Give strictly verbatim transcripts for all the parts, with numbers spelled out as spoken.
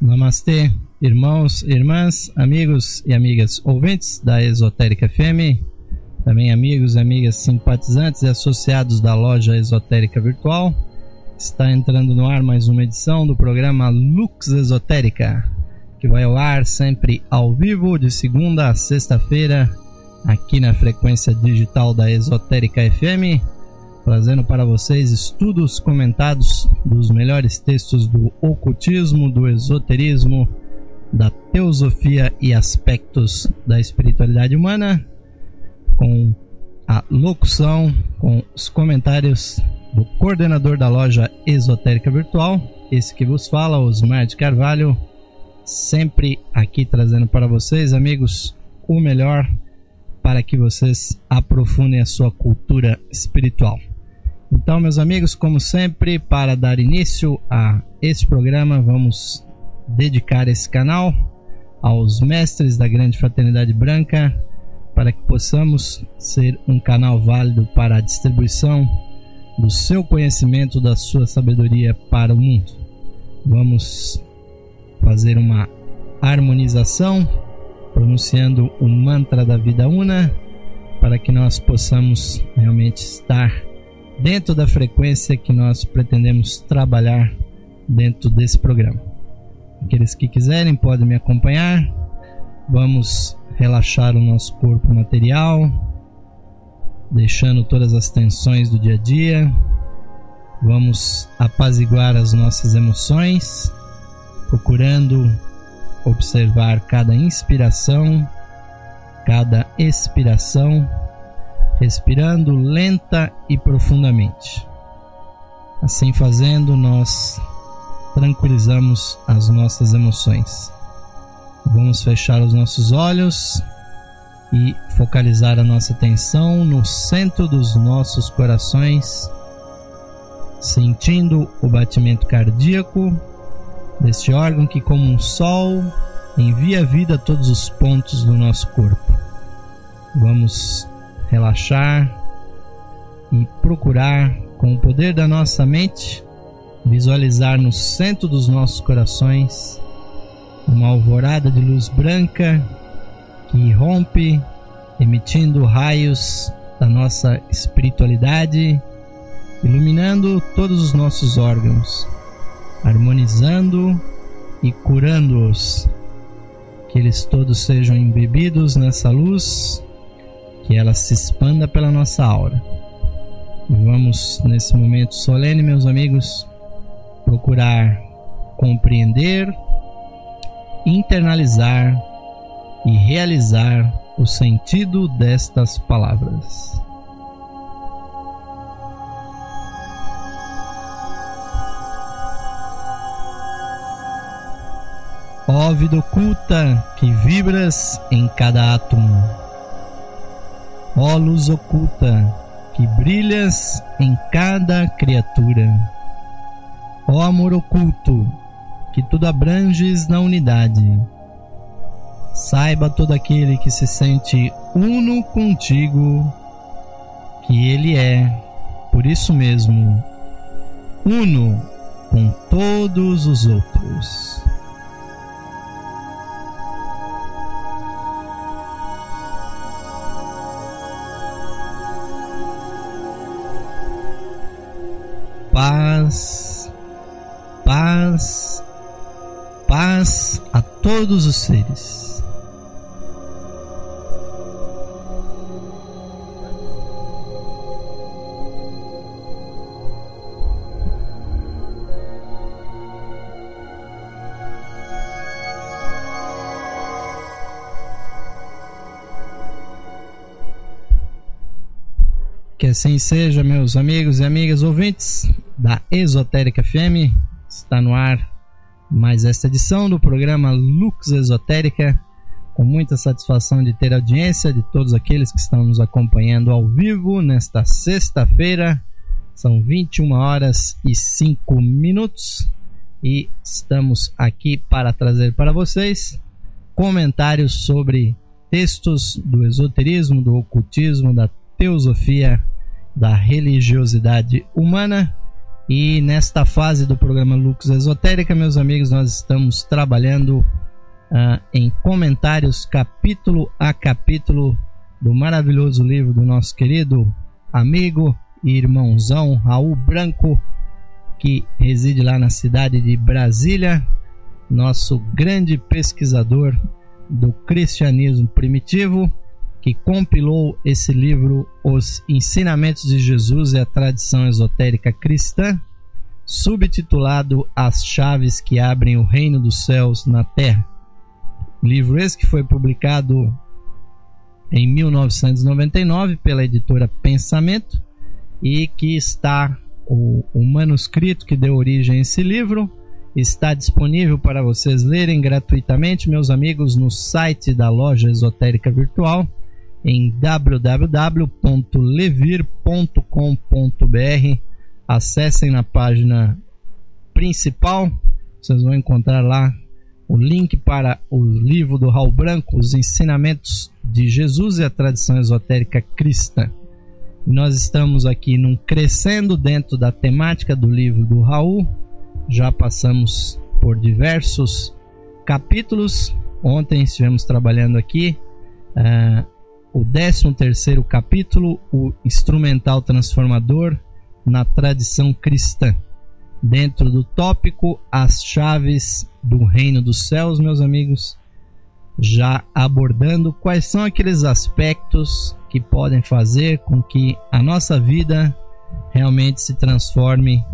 Namastê, irmãos, irmãs, amigos e amigas ouvintes da Esotérica F M, também amigos e amigas simpatizantes e associados da loja Esotérica Virtual. Está entrando no ar mais uma edição do programa Lux Esotérica, que vai ao ar sempre ao vivo de segunda a sexta-feira aqui na frequência digital da Esotérica F M, trazendo para vocês estudos comentados dos melhores textos do ocultismo, do esoterismo, da teosofia e aspectos da espiritualidade humana, com a locução, com os comentários do coordenador da loja Esotérica Virtual, esse que vos fala, Osmar de Carvalho, sempre aqui trazendo para vocês, amigos, o melhor para que vocês aprofundem a sua cultura espiritual. Então, meus amigos, como sempre, para dar início a este programa, vamos dedicar esse canal aos mestres da Grande Fraternidade Branca, para que possamos ser um canal válido para a distribuição do seu conhecimento, da sua sabedoria para o mundo. Vamos fazer uma harmonização, pronunciando o mantra da vida una, para que nós possamos realmente estar dentro da frequência que nós pretendemos trabalhar dentro desse programa. Aqueles que quiserem podem me acompanhar. Vamos relaxar o nosso corpo material, deixando todas as tensões do dia a dia. Vamos apaziguar as nossas emoções, procurando observar cada inspiração, cada expiração, respirando lenta e profundamente. Assim fazendo, nós tranquilizamos as nossas emoções. Vamos fechar os nossos olhos e focalizar a nossa atenção no centro dos nossos corações, sentindo o batimento cardíaco deste órgão que, como um sol, envia vida a todos os pontos do nosso corpo. Vamos relaxar e procurar, com o poder da nossa mente, visualizar no centro dos nossos corações uma alvorada de luz branca que irrompe, emitindo raios da nossa espiritualidade, iluminando todos os nossos órgãos, harmonizando e curando-os, que eles todos sejam embebidos nessa luz, que ela se expanda pela nossa aura. E vamos, nesse momento solene, meus amigos, procurar compreender, internalizar e realizar o sentido destas palavras. Ó vida oculta que vibras em cada átomo, ó luz oculta que brilhas em cada criatura, ó amor oculto que tudo abranges na unidade, saiba todo aquele que se sente uno contigo que ele é, por isso mesmo, uno com todos os outros. Paz, paz, paz a todos os seres. Que assim seja, meus amigos e amigas ouvintes da Esotérica F M. Está no ar mais esta edição do programa Lux Esotérica, com muita satisfação de ter a audiência de todos aqueles que estão nos acompanhando ao vivo nesta sexta-feira. São vinte e uma horas e cinco minutos e estamos aqui para trazer para vocês comentários sobre textos do esoterismo, do ocultismo, da teosofia, da religiosidade humana, E nesta fase do programa Lux Esotérica, meus amigos, nós estamos trabalhando uh, em comentários capítulo a capítulo do maravilhoso livro do nosso querido amigo e irmãozão Raul Branco, que reside lá na cidade de Brasília, nosso grande pesquisador do cristianismo primitivo, que compilou esse livro, Os Ensinamentos de Jesus e a Tradição Esotérica Cristã, subtitulado As Chaves que Abrem o Reino dos Céus na Terra. Livro esse que foi publicado em mil novecentos e noventa e nove pela editora Pensamento, e que está, o, o manuscrito que deu origem a esse livro, está disponível para vocês lerem gratuitamente, meus amigos, no site da Loja Esotérica Virtual, em w w w ponto levir ponto com ponto b r. Acessem na página principal, vocês vão encontrar lá o link para o livro do Raul Branco, Os Ensinamentos de Jesus e a Tradição Esotérica Cristã. Nós estamos aqui num crescendo dentro da temática do livro do Raul. Já passamos por diversos capítulos. Ontem estivemos trabalhando aqui uh, o décimo terceiro capítulo, o instrumental transformador na tradição cristã, dentro do tópico As Chaves do Reino dos Céus, meus amigos, já abordando quais são aqueles aspectos que podem fazer com que a nossa vida realmente se transforme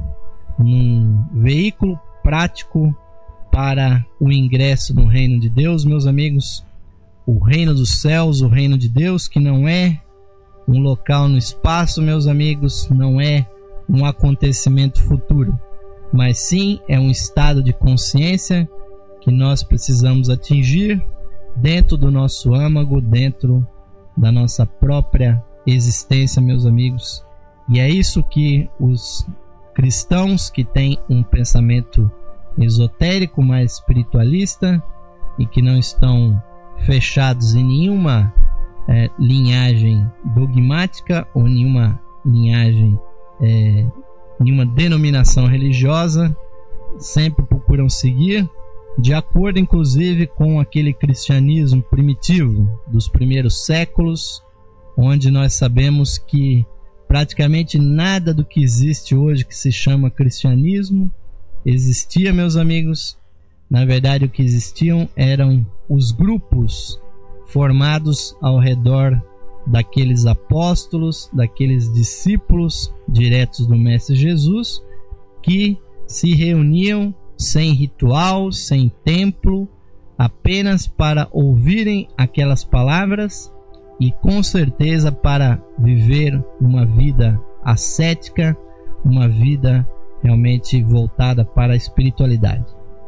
num veículo prático para o ingresso no reino de Deus, meus amigos. O reino dos céus, o reino de Deus, que não é um local no espaço, meus amigos, não é um acontecimento futuro, mas sim é um estado de consciência que nós precisamos atingir dentro do nosso âmago, dentro da nossa própria existência, meus amigos. E é isso que os cristãos que têm um pensamento esotérico, mais espiritualista, e que não estão fechados em nenhuma é, linhagem dogmática ou nenhuma linhagem, é, nenhuma denominação religiosa, sempre procuram seguir de acordo inclusive com aquele cristianismo primitivo dos primeiros séculos, onde nós sabemos que praticamente nada do que existe hoje que se chama cristianismo existia, meus amigos. Na verdade, o que existiam eram os grupos formados ao redor daqueles apóstolos, daqueles discípulos diretos do Mestre Jesus, que se reuniam sem ritual, sem templo, apenas para ouvirem aquelas palavras e com certeza para viver uma vida ascética, uma vida realmente voltada para a espiritualidade.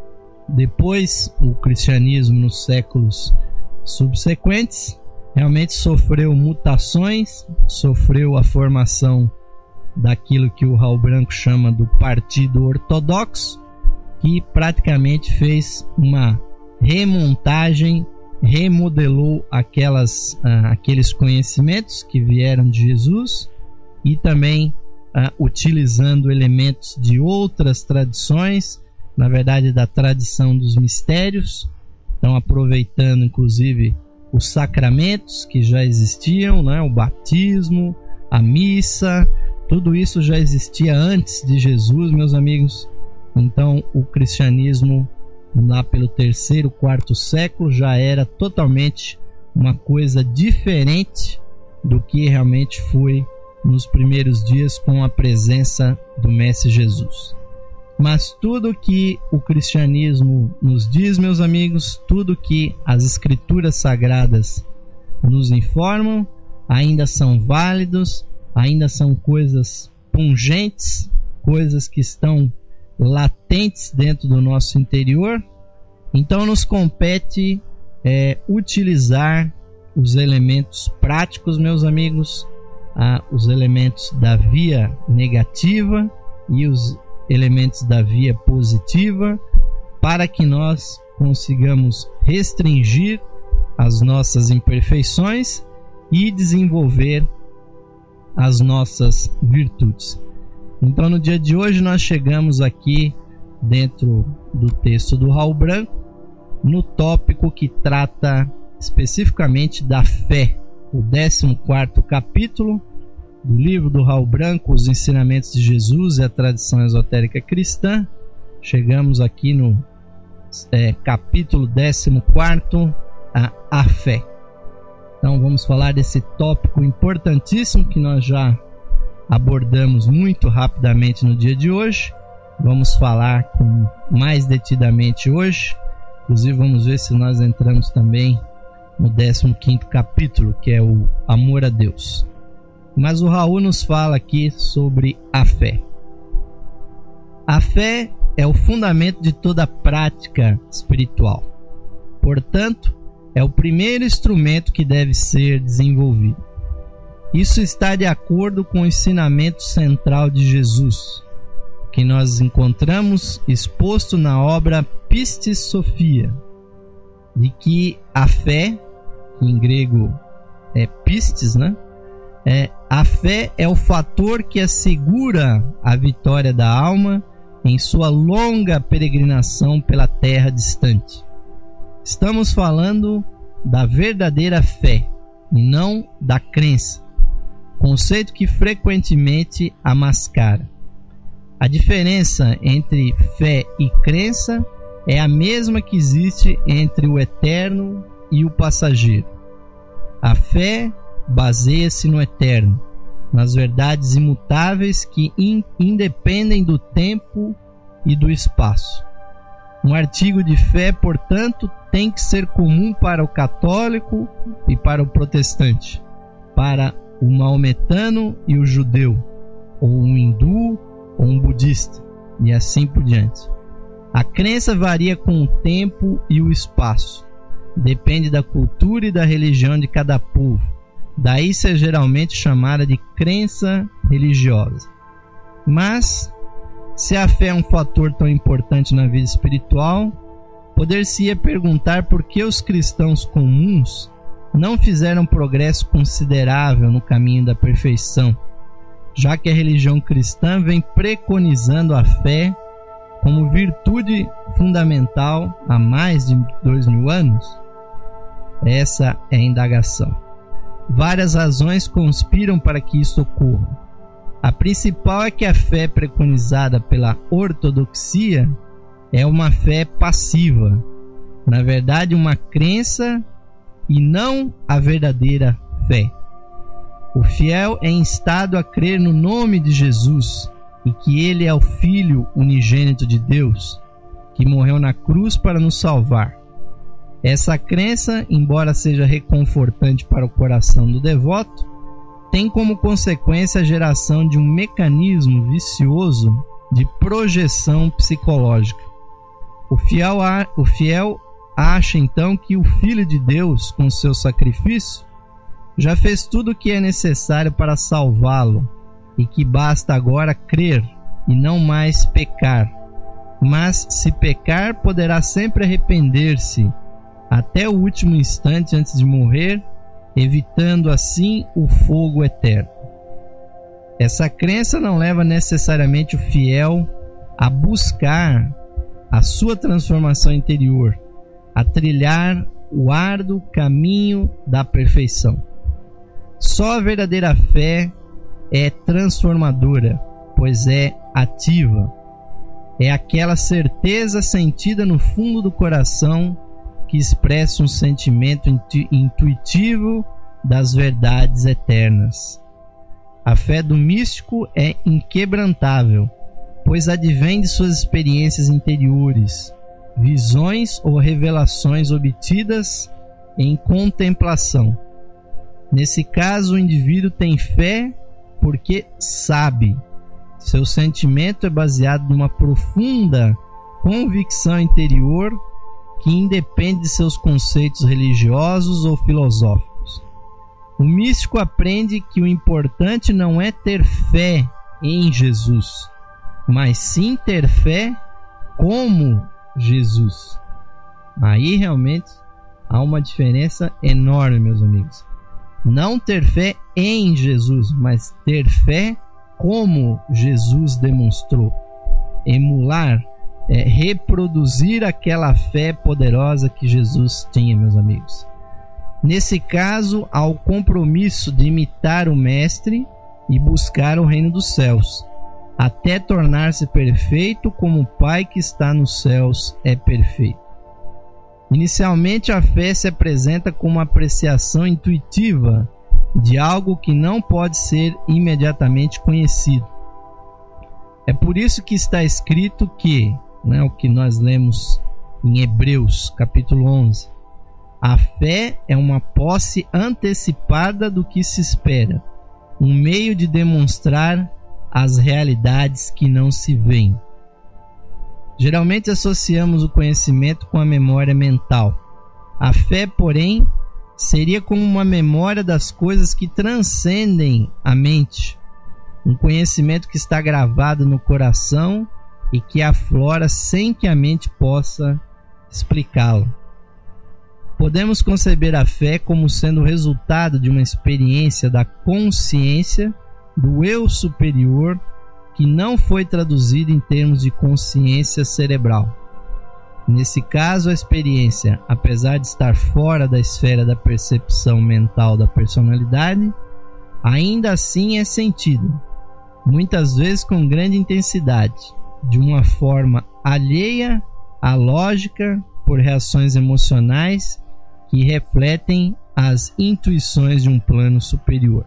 Depois, o cristianismo nos séculos subsequentes realmente sofreu mutações, sofreu a formação daquilo que o Raul Branco chama do Partido Ortodoxo, que praticamente fez uma remontagem, remodelou aquelas, uh, aqueles conhecimentos que vieram de Jesus e também uh, utilizando elementos de outras tradições, na verdade da tradição dos mistérios, então aproveitando inclusive os sacramentos que já existiam, né? O batismo, a missa, tudo isso já existia antes de Jesus, meus amigos. Então o cristianismo lá pelo terceiro, quarto século já era totalmente uma coisa diferente do que realmente foi nos primeiros dias com a presença do Mestre Jesus. Mas tudo que o cristianismo nos diz, meus amigos, tudo que as escrituras sagradas nos informam, ainda são válidos, ainda são coisas pungentes, coisas que estão latentes dentro do nosso interior. Então nos compete é, utilizar os elementos práticos, meus amigos, ah, os elementos da via negativa e os elementos da via positiva, para que nós consigamos restringir as nossas imperfeições e desenvolver as nossas virtudes. Então, no dia de hoje, nós chegamos aqui dentro do texto do Raul Branco, no tópico que trata especificamente da fé, o décimo quarto capítulo do livro do Raul Branco, Os Ensinamentos de Jesus e a Tradição Esotérica Cristã. Chegamos aqui no é, capítulo décimo quarto, a, a fé. Então vamos falar desse tópico importantíssimo que nós já abordamos muito rapidamente no dia de hoje. Vamos falar com mais detidamente hoje. Inclusive vamos ver se nós entramos também no décimo quinto capítulo, que é o amor a Deus. Mas o Raul nos fala aqui sobre a fé. A fé é o fundamento de toda prática espiritual. Portanto, é o primeiro instrumento que deve ser desenvolvido. Isso está de acordo com o ensinamento central de Jesus, que nós encontramos exposto na obra Pistis Sophia, de que a fé, que em grego é pistis, né? É, a fé é o fator que assegura a vitória da alma em sua longa peregrinação pela terra distante. Estamos falando da verdadeira fé e não da crença, conceito que frequentemente a mascara. A diferença entre fé e crença é a mesma que existe entre o eterno e o passageiro. A fé baseia-se no eterno, nas verdades imutáveis que in- independem do tempo e do espaço. Um artigo de fé, portanto, tem que ser comum para o católico e para o protestante, para o maometano e o judeu, ou um hindu ou um budista, e assim por diante. A crença varia com o tempo e o espaço. Depende da cultura e da religião de cada povo. Daí ser geralmente chamada de crença religiosa. Mas, se a fé é um fator tão importante na vida espiritual, poder-se-ia perguntar por que os cristãos comuns não fizeram progresso considerável no caminho da perfeição, já que a religião cristã vem preconizando a fé como virtude fundamental há mais de dois mil anos? Essa é a indagação. Várias razões conspiram para que isso ocorra. A principal é que a fé preconizada pela ortodoxia é uma fé passiva, na verdade uma crença e não a verdadeira fé. O fiel é instado a crer no nome de Jesus e que ele é o Filho unigênito de Deus, que morreu na cruz para nos salvar. Essa crença, embora seja reconfortante para o coração do devoto, tem como consequência a geração de um mecanismo vicioso de projeção psicológica. O fiel, o fiel acha então que o Filho de Deus, com seu sacrifício, já fez tudo o que é necessário para salvá-lo e que basta agora crer e não mais pecar. Mas se pecar, poderá sempre arrepender-se até o último instante antes de morrer, evitando assim o fogo eterno. Essa crença não leva necessariamente o fiel a buscar a sua transformação interior, a trilhar o árduo caminho da perfeição. Só a verdadeira fé é transformadora, pois é ativa. É aquela certeza sentida no fundo do coração que expressa um sentimento intu- intuitivo das verdades eternas. A fé do místico é inquebrantável, pois advém de suas experiências interiores, visões ou revelações obtidas em contemplação. Nesse caso, o indivíduo tem fé porque sabe. Seu sentimento é baseado numa profunda convicção interior que independe de seus conceitos religiosos ou filosóficos. O místico aprende que o importante não é ter fé em Jesus, mas sim ter fé como Jesus. Aí realmente há uma diferença enorme, meus amigos. Não ter fé em Jesus, mas ter fé como Jesus demonstrou. Emular é reproduzir aquela fé poderosa que Jesus tinha, meus amigos. Nesse caso, há o compromisso de imitar o Mestre e buscar o reino dos céus, até tornar-se perfeito como o Pai que está nos céus é perfeito. Inicialmente, a fé se apresenta como uma apreciação intuitiva de algo que não pode ser imediatamente conhecido. É por isso que está escrito que, né, o que nós lemos em Hebreus, capítulo onze, a fé é uma posse antecipada do que se espera, um meio de demonstrar as realidades que não se veem. Geralmente associamos o conhecimento com a memória mental. A fé, porém, seria como uma memória das coisas que transcendem a mente, um conhecimento que está gravado no coração e que aflora sem que a mente possa explicá-lo. Podemos conceber a fé como sendo o resultado de uma experiência da consciência do eu superior que não foi traduzida em termos de consciência cerebral. Nesse caso, a experiência, apesar de estar fora da esfera da percepção mental da personalidade, ainda assim é sentida, muitas vezes com grande intensidade, de uma forma alheia à lógica, por reações emocionais que refletem as intuições de um plano superior.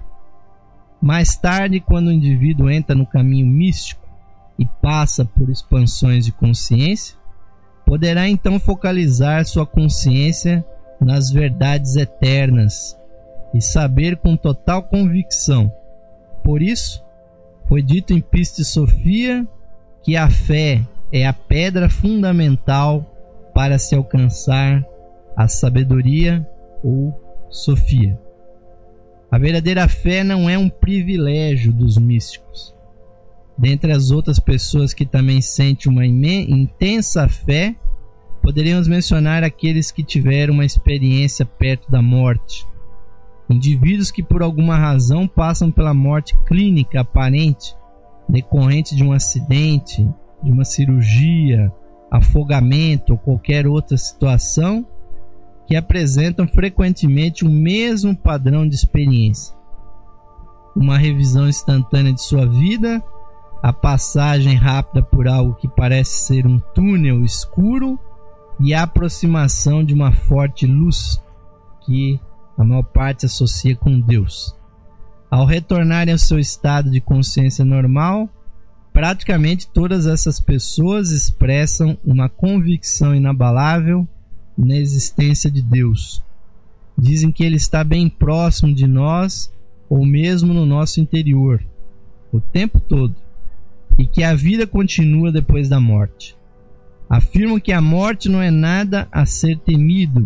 Mais tarde, quando o indivíduo entra no caminho místico e passa por expansões de consciência, poderá então focalizar sua consciência nas verdades eternas e saber com total convicção. Por isso, foi dito em Piste Sofia que a fé é a pedra fundamental para se alcançar a sabedoria ou Sofia. A verdadeira fé não é um privilégio dos místicos. Dentre as outras pessoas que também sentem uma intensa fé, poderíamos mencionar aqueles que tiveram uma experiência perto da morte. Indivíduos que por alguma razão passam pela morte clínica aparente, decorrente de um acidente, de uma cirurgia, afogamento ou qualquer outra situação, que apresentam frequentemente o mesmo padrão de experiência. Uma revisão instantânea de sua vida, a passagem rápida por algo que parece ser um túnel escuro e a aproximação de uma forte luz que a maior parte associa com Deus. Ao retornarem ao seu estado de consciência normal, praticamente todas essas pessoas expressam uma convicção inabalável na existência de Deus. Dizem que Ele está bem próximo de nós ou mesmo no nosso interior, o tempo todo, e que a vida continua depois da morte. Afirmam que a morte não é nada a ser temido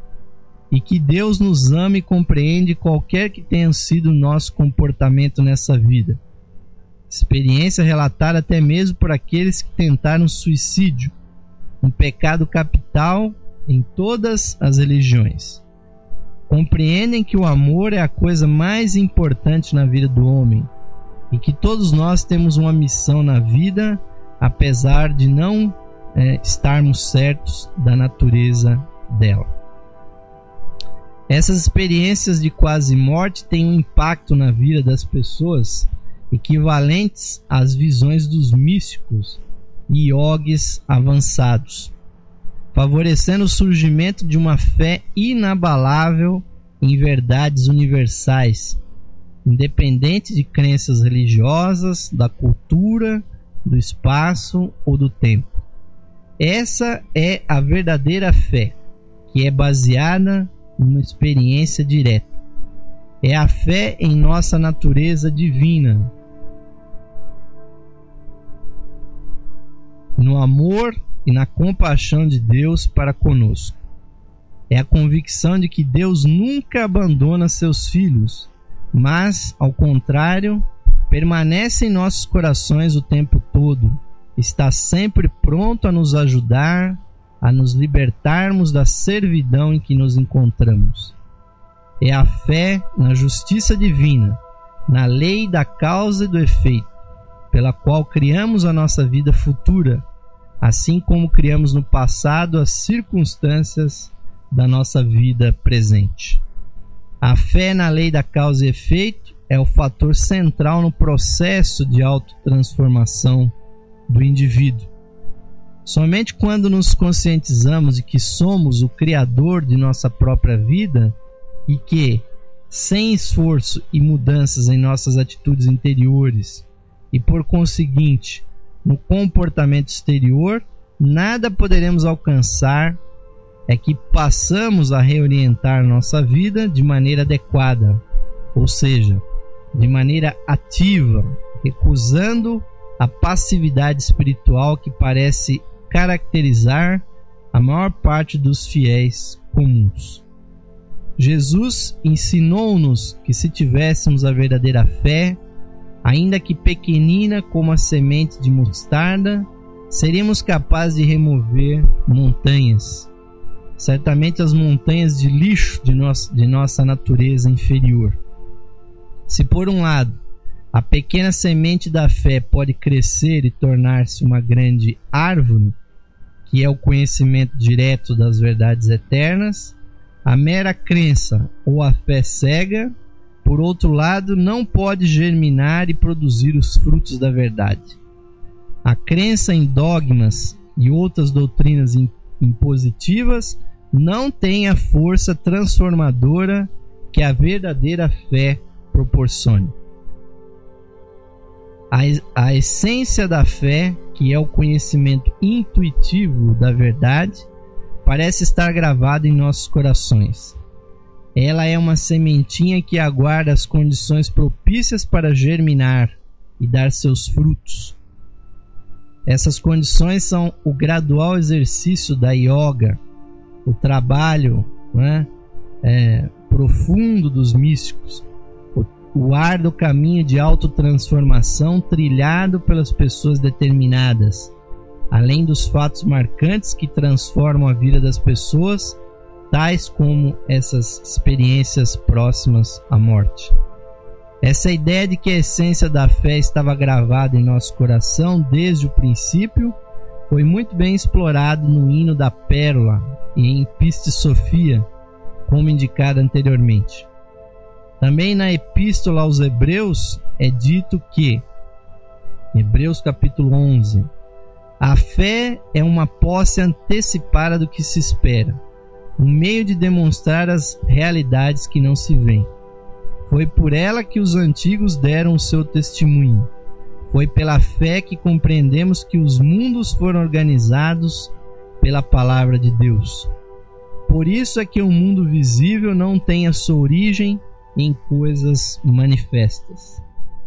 e que Deus nos ama e compreende qualquer que tenha sido o nosso comportamento nessa vida. Experiência relatada até mesmo por aqueles que tentaram suicídio, um pecado capital em todas as religiões. Compreendem que o amor é a coisa mais importante na vida do homem e que todos nós temos uma missão na vida, apesar de não é, estarmos certos da natureza dela. Essas experiências de quase morte têm um impacto na vida das pessoas equivalentes às visões dos místicos e iogues avançados, favorecendo o surgimento de uma fé inabalável em verdades universais, independente de crenças religiosas, da cultura, do espaço ou do tempo. Essa é a verdadeira fé, que é baseada numa experiência direta. É a fé em nossa natureza divina, no amor e na compaixão de Deus para conosco. É a convicção de que Deus nunca abandona seus filhos, mas, ao contrário, permanece em nossos corações o tempo todo, está sempre pronto a nos ajudar, a nos libertarmos da servidão em que nos encontramos. É a fé na justiça divina, na lei da causa e do efeito, pela qual criamos a nossa vida futura, assim como criamos no passado as circunstâncias da nossa vida presente. A fé na lei da causa e efeito é o fator central no processo de autotransformação do indivíduo. Somente quando nos conscientizamos de que somos o criador de nossa própria vida e que, sem esforço e mudanças em nossas atitudes interiores e, por conseguinte, no comportamento exterior, nada poderemos alcançar, é que passamos a reorientar nossa vida de maneira adequada, ou seja, de maneira ativa, recusando a passividade espiritual que parece caracterizar a maior parte dos fiéis comuns. Jesus ensinou-nos que se tivéssemos a verdadeira fé, ainda que pequenina como a semente de mostarda, seríamos capazes de remover montanhas. Certamente as montanhas de lixo de, nosso, de nossa natureza inferior. Se por um lado, a pequena semente da fé pode crescer e tornar-se uma grande árvore, que é o conhecimento direto das verdades eternas, a mera crença ou a fé cega, por outro lado, não pode germinar e produzir os frutos da verdade. A crença em dogmas e outras doutrinas impositivas não tem a força transformadora que a verdadeira fé proporciona. A, a essência da fé, que é o conhecimento intuitivo da verdade, parece estar gravada em nossos corações. Ela é uma sementinha que aguarda as condições propícias para germinar e dar seus frutos. Essas condições são o gradual exercício da yoga, o trabalho, né, é, profundo dos místicos, o, o árduo caminho de autotransformação trilhado pelas pessoas determinadas, além dos fatos marcantes que transformam a vida das pessoas, tais como essas experiências próximas à morte. Essa ideia de que a essência da fé estava gravada em nosso coração desde o princípio foi muito bem explorado no hino da Pérola e em Piste Sofia, como indicado anteriormente. Também na Epístola aos Hebreus é dito que, Hebreus capítulo onze, a fé é uma posse antecipada do que se espera, um meio de demonstrar as realidades que não se veem. Foi por ela que os antigos deram o seu testemunho. Foi pela fé que compreendemos que os mundos foram organizados pela palavra de Deus. Por isso é que o mundo visível não tem a sua origem em coisas manifestas.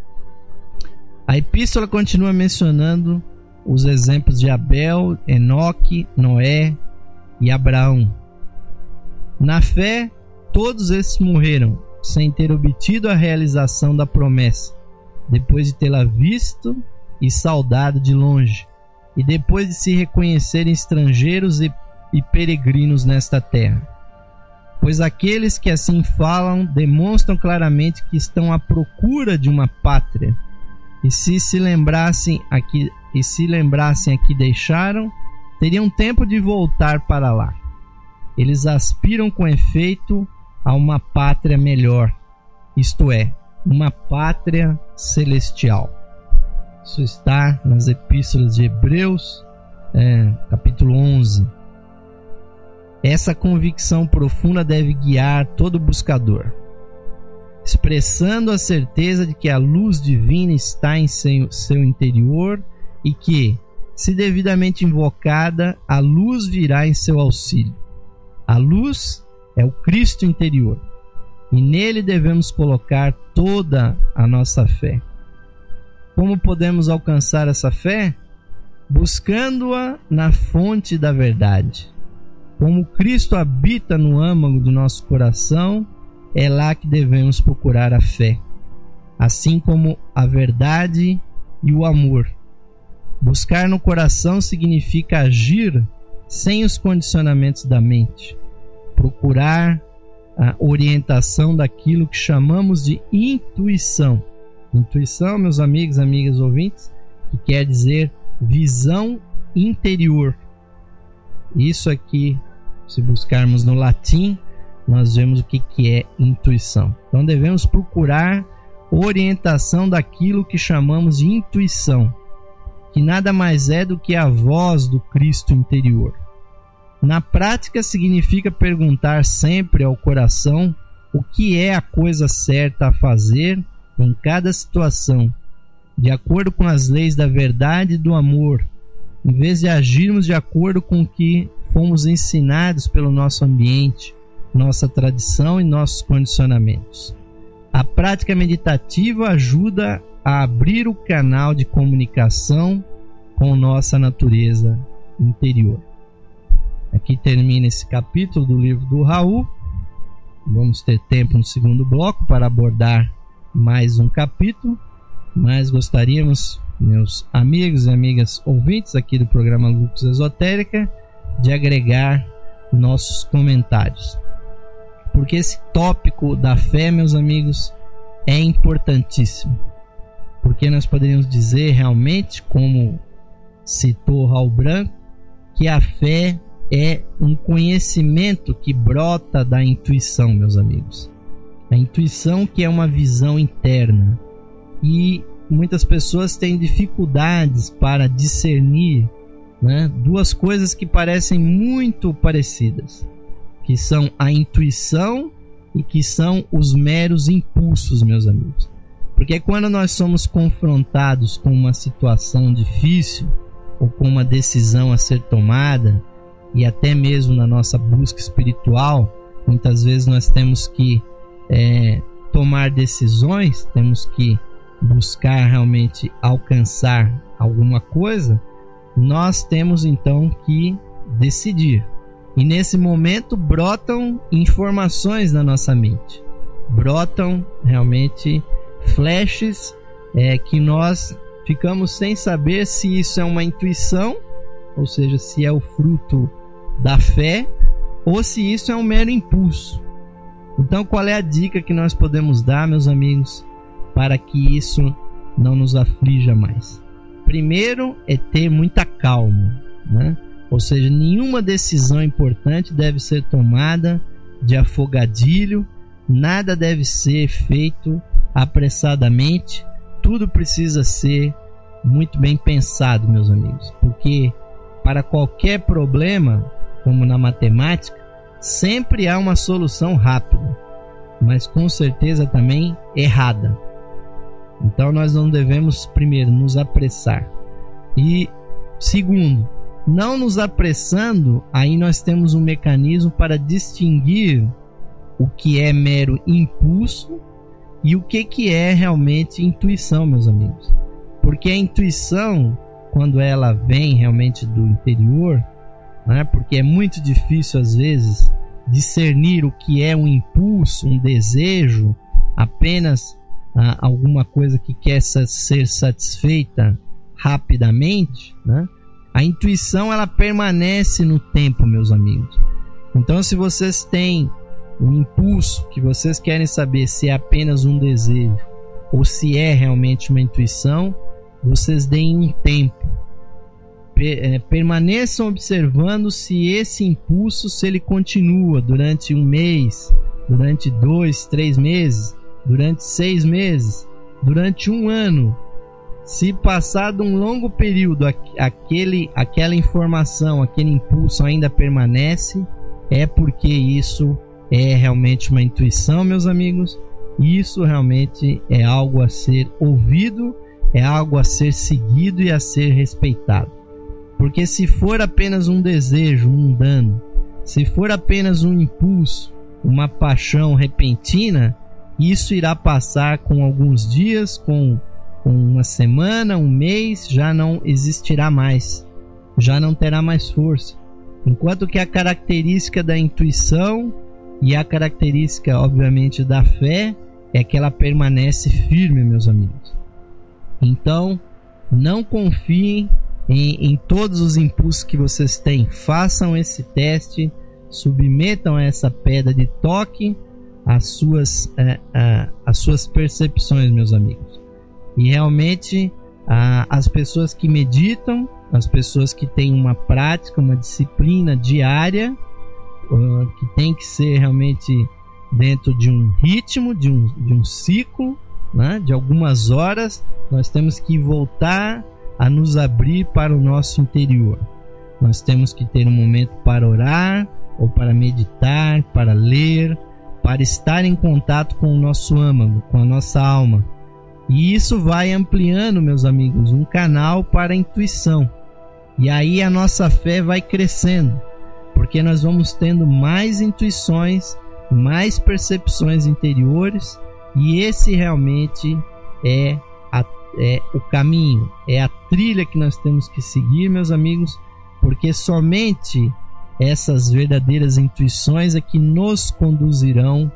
A epístola continua mencionando os exemplos de Abel, Enoque, Noé e Abraão. Na fé, todos esses morreram sem ter obtido a realização da promessa, depois de tê-la visto e saudado de longe, e depois de se reconhecerem estrangeiros e, e peregrinos nesta terra. Pois aqueles que assim falam demonstram claramente que estão à procura de uma pátria, e se se lembrassem aqui, e se lembrassem a que deixaram, teriam tempo de voltar para lá. Eles aspiram com efeito a uma pátria melhor, isto é, uma pátria celestial. Isso está nas epístolas de Hebreus, é, capítulo onze. Essa convicção profunda deve guiar todo buscador, expressando a certeza de que a luz divina está em seu, seu interior e que, se devidamente invocada, a luz virá em seu auxílio. A luz é o Cristo interior, e nele devemos colocar toda a nossa fé. Como podemos alcançar essa fé? Buscando-a na fonte da verdade. Como Cristo habita no âmago do nosso coração, é lá que devemos procurar a fé, assim como a verdade e o amor. Buscar no coração significa agir sem os condicionamentos da mente, procurar a orientação daquilo que chamamos de intuição. Intuição, meus amigos e amigas ouvintes, que quer dizer visão interior. Isso aqui, se buscarmos no latim, nós vemos o que, que é intuição. Então devemos procurar orientação daquilo que chamamos de intuição, que nada mais é do que a voz do Cristo interior. Na prática, significa perguntar sempre ao coração o que é a coisa certa a fazer em cada situação, de acordo com as leis da verdade e do amor, em vez de agirmos de acordo com o que fomos ensinados pelo nosso ambiente, nossa tradição e nossos condicionamentos. A prática meditativa ajuda a abrir o canal de comunicação com nossa natureza interior. Aqui termina esse capítulo do livro do Raul. Vamos ter tempo no segundo bloco para abordar mais um capítulo, mas gostaríamos, meus amigos e amigas ouvintes aqui do programa Lux Esotérica, de agregar nossos comentários. Porque esse tópico da fé, meus amigos, é importantíssimo. Porque nós poderíamos dizer realmente, como citou Raul Branco, que a fé é um conhecimento que brota da intuição, meus amigos. A intuição, que é uma visão interna. E muitas pessoas têm dificuldades para discernir, né, duas coisas que parecem muito parecidas, que são a intuição e que são os meros impulsos, meus amigos. Porque quando nós somos confrontados com uma situação difícil ou com uma decisão a ser tomada, e até mesmo na nossa busca espiritual, muitas vezes nós temos que é, tomar decisões, temos que buscar realmente alcançar alguma coisa, nós temos então que decidir. E nesse momento brotam informações na nossa mente, brotam realmente flashes é, que nós ficamos sem saber se isso é uma intuição, ou seja, se é o fruto da fé, ou se isso é um mero impulso. Então, qual é a dica que nós podemos dar, meus amigos, para que isso não nos aflija mais? Primeiro é ter muita calma, né? Ou seja, nenhuma decisão importante deve ser tomada de afogadilho, nada deve ser feito apressadamente, tudo precisa ser muito bem pensado, meus amigos, porque para qualquer problema, como na matemática, sempre há uma solução rápida, mas com certeza também errada. Então nós não devemos, primeiro, nos apressar. E segundo, não nos apressando, aí nós temos um mecanismo para distinguir o que é mero impulso e o que, que é realmente intuição, meus amigos. Porque a intuição, quando ela vem realmente do interior, né, porque é muito difícil às vezes discernir o que é um impulso, um desejo, apenas ah, alguma coisa que quer ser satisfeita rapidamente, né? A intuição, ela permanece no tempo, meus amigos. Então, se vocês têm um impulso que vocês querem saber se é apenas um desejo ou se é realmente uma intuição, vocês deem um tempo. Permaneçam observando se esse impulso, se ele continua durante um mês, durante dois, três meses, durante seis meses, durante um ano. Se passado um longo período aquele, aquela informação, aquele impulso ainda permanece, é porque isso é realmente uma intuição, meus amigos. Isso realmente é algo a ser ouvido, é algo a ser seguido e a ser respeitado. Porque se for apenas um desejo mundano, se for apenas um impulso, uma paixão repentina, isso irá passar com alguns dias, com, com uma semana, um mês, já não existirá mais, já não terá mais força. Enquanto que a característica da intuição e a característica, obviamente, da fé é que ela permanece firme, meus amigos. Então, não confiem Em, em todos os impulsos que vocês têm. Façam esse teste, submetam a essa pedra de toque as suas, é, é, as suas percepções, meus amigos, e realmente ah, as pessoas que meditam, as pessoas que têm uma prática, uma disciplina diária, uh, que tem que ser realmente dentro de um ritmo, de um, de um ciclo, né, de algumas horas. Nós temos que voltar a nos abrir para o nosso interior. Nós temos que ter um momento para orar, ou para meditar, para ler, para estar em contato com o nosso âmago, com a nossa alma. E isso vai ampliando, meus amigos, um canal para a intuição. E aí a nossa fé vai crescendo, porque nós vamos tendo mais intuições, mais percepções interiores, e esse realmente é, a, é o caminho, é a trilha que nós temos que seguir, meus amigos, porque somente essas verdadeiras intuições é que nos conduzirão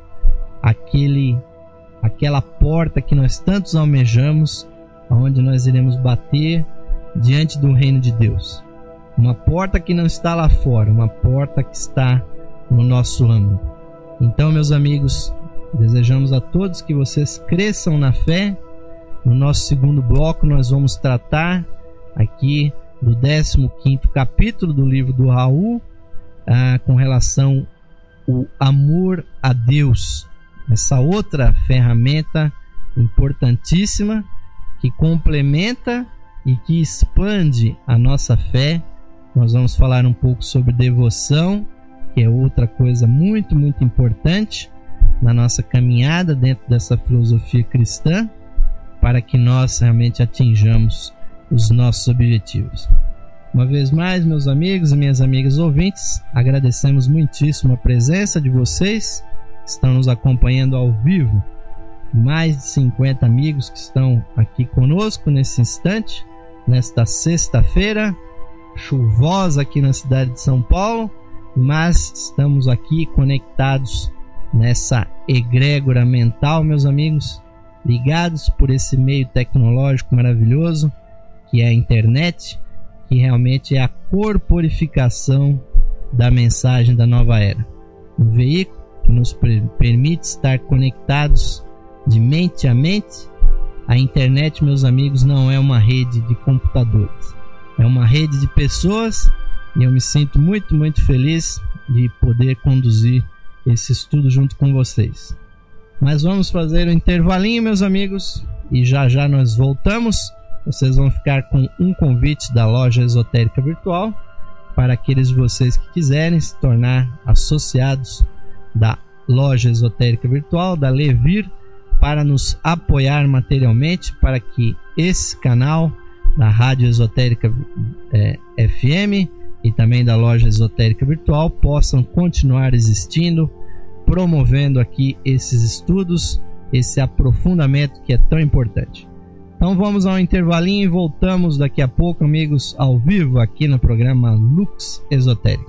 àquele, àquela porta que nós tantos almejamos, onde nós iremos bater diante do reino de Deus. Uma porta que não está lá fora, uma porta que está no nosso âmago. Então, meus amigos, desejamos a todos que vocês cresçam na fé. No nosso segundo bloco nós vamos tratar aqui do décimo quinto capítulo do livro do Raul, ah, com relação ao amor a Deus. Essa outra ferramenta importantíssima que complementa e que expande a nossa fé. Nós vamos falar um pouco sobre devoção, que é outra coisa muito, muito importante na nossa caminhada dentro dessa filosofia cristã, para que nós realmente atinjamos os nossos objetivos. Uma vez mais, meus amigos e minhas amigas ouvintes, agradecemos muitíssimo a presença de vocês que estão nos acompanhando ao vivo. Mais de cinquenta amigos que estão aqui conosco nesse instante, nesta sexta-feira chuvosa aqui na cidade de São Paulo, mas estamos aqui conectados nessa egrégora mental, meus amigos, ligados por esse meio tecnológico maravilhoso que é a internet, que realmente é a corporificação da mensagem da nova era. Um veículo que nos permite estar conectados de mente a mente. A internet, meus amigos, não é uma rede de computadores, é uma rede de pessoas, e eu me sinto muito, muito feliz de poder conduzir esse estudo junto com vocês. Mas vamos fazer um intervalinho, meus amigos, e já já nós voltamos. Vocês vão ficar com um convite da Loja Esotérica Virtual para aqueles de vocês que quiserem se tornar associados da Loja Esotérica Virtual, da Levir, para nos apoiar materialmente, para que esse canal da Rádio Esotérica é, F M e também da Loja Esotérica Virtual possam continuar existindo, promovendo aqui esses estudos, esse aprofundamento que é tão importante. Então vamos ao intervalinho e voltamos daqui a pouco, amigos, ao vivo aqui no programa Lux Esotérico.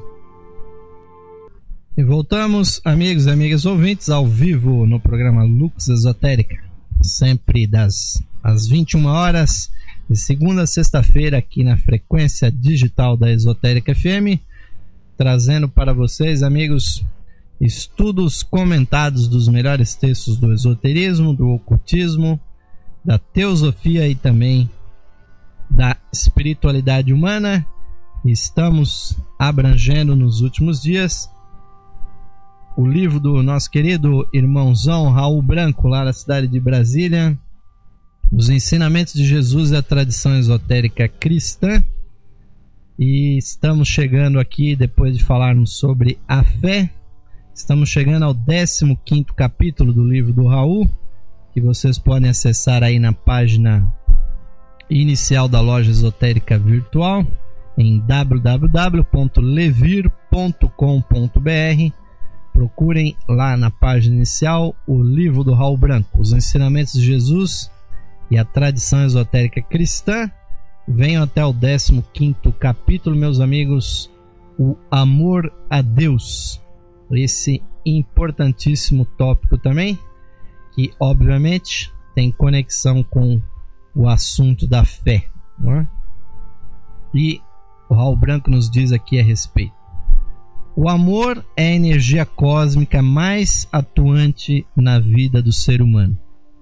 E voltamos, amigos e amigas ouvintes, ao vivo no programa Lux Esotérica, sempre das às vinte e uma horas, de segunda a sexta-feira, aqui na frequência digital da Esotérica F M, trazendo para vocês, amigos, estudos comentados dos melhores textos do esoterismo, do ocultismo, da teosofia e também da espiritualidade humana. Estamos abrangendo nos últimos dias o livro do nosso querido irmãozão Raul Branco, lá da cidade de Brasília, Os Ensinamentos de Jesus e a Tradição Esotérica Cristã. E estamos chegando aqui, depois de falarmos sobre a fé, estamos chegando ao décimo quinto capítulo do livro do Raul, que vocês podem acessar aí na página inicial da Loja Esotérica Virtual, em w w w ponto levir ponto com ponto b r. Procurem lá na página inicial o livro do Raul Branco, Os Ensinamentos de Jesus e a Tradição Esotérica Cristã. Venham até o décimo quinto capítulo, meus amigos, o amor a Deus. Esse importantíssimo tópico também, que obviamente tem conexão com o assunto da fé, não é? E o Raul Branco nos diz aqui a respeito: o amor é a energia cósmica mais atuante na vida do ser humano.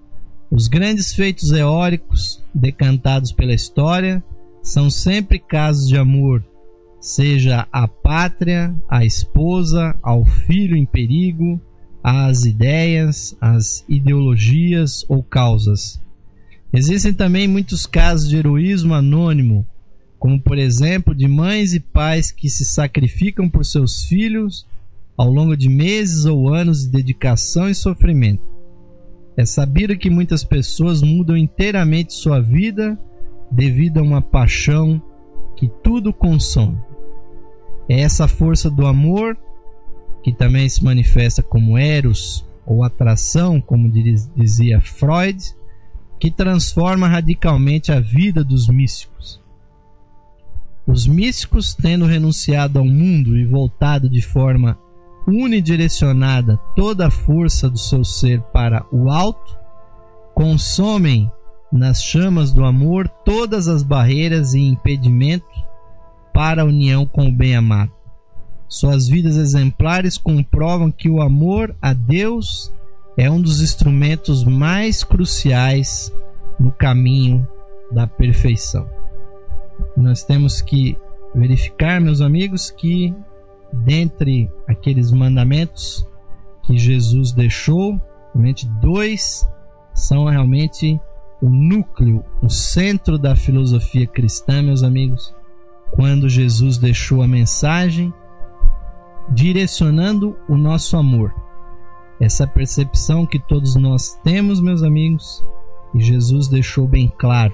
Os grandes feitos heróicos decantados pela história são sempre casos de amor, seja à pátria, à esposa, ao filho em perigo, às ideias, às ideologias ou causas. Existem também muitos casos de heroísmo anônimo, como por exemplo de mães e pais que se sacrificam por seus filhos ao longo de meses ou anos de dedicação e sofrimento. É sabido que muitas pessoas mudam inteiramente sua vida devido a uma paixão que tudo consome. É essa força do amor, que também se manifesta como eros ou atração, como dizia Freud, que transforma radicalmente a vida dos místicos. Os místicos, tendo renunciado ao mundo e voltado de forma unidirecionada toda a força do seu ser para o alto, consomem nas chamas do amor todas as barreiras e impedimentos para a união com o bem-amado. Suas vidas exemplares comprovam que o amor a Deus é um dos instrumentos mais cruciais no caminho da perfeição. Nós temos que verificar, meus amigos, que dentre aqueles mandamentos que Jesus deixou, realmente dois são realmente o núcleo, o centro da filosofia cristã, meus amigos, quando Jesus deixou a mensagem direcionando o nosso amor. Essa percepção que todos nós temos, meus amigos, e Jesus deixou bem claro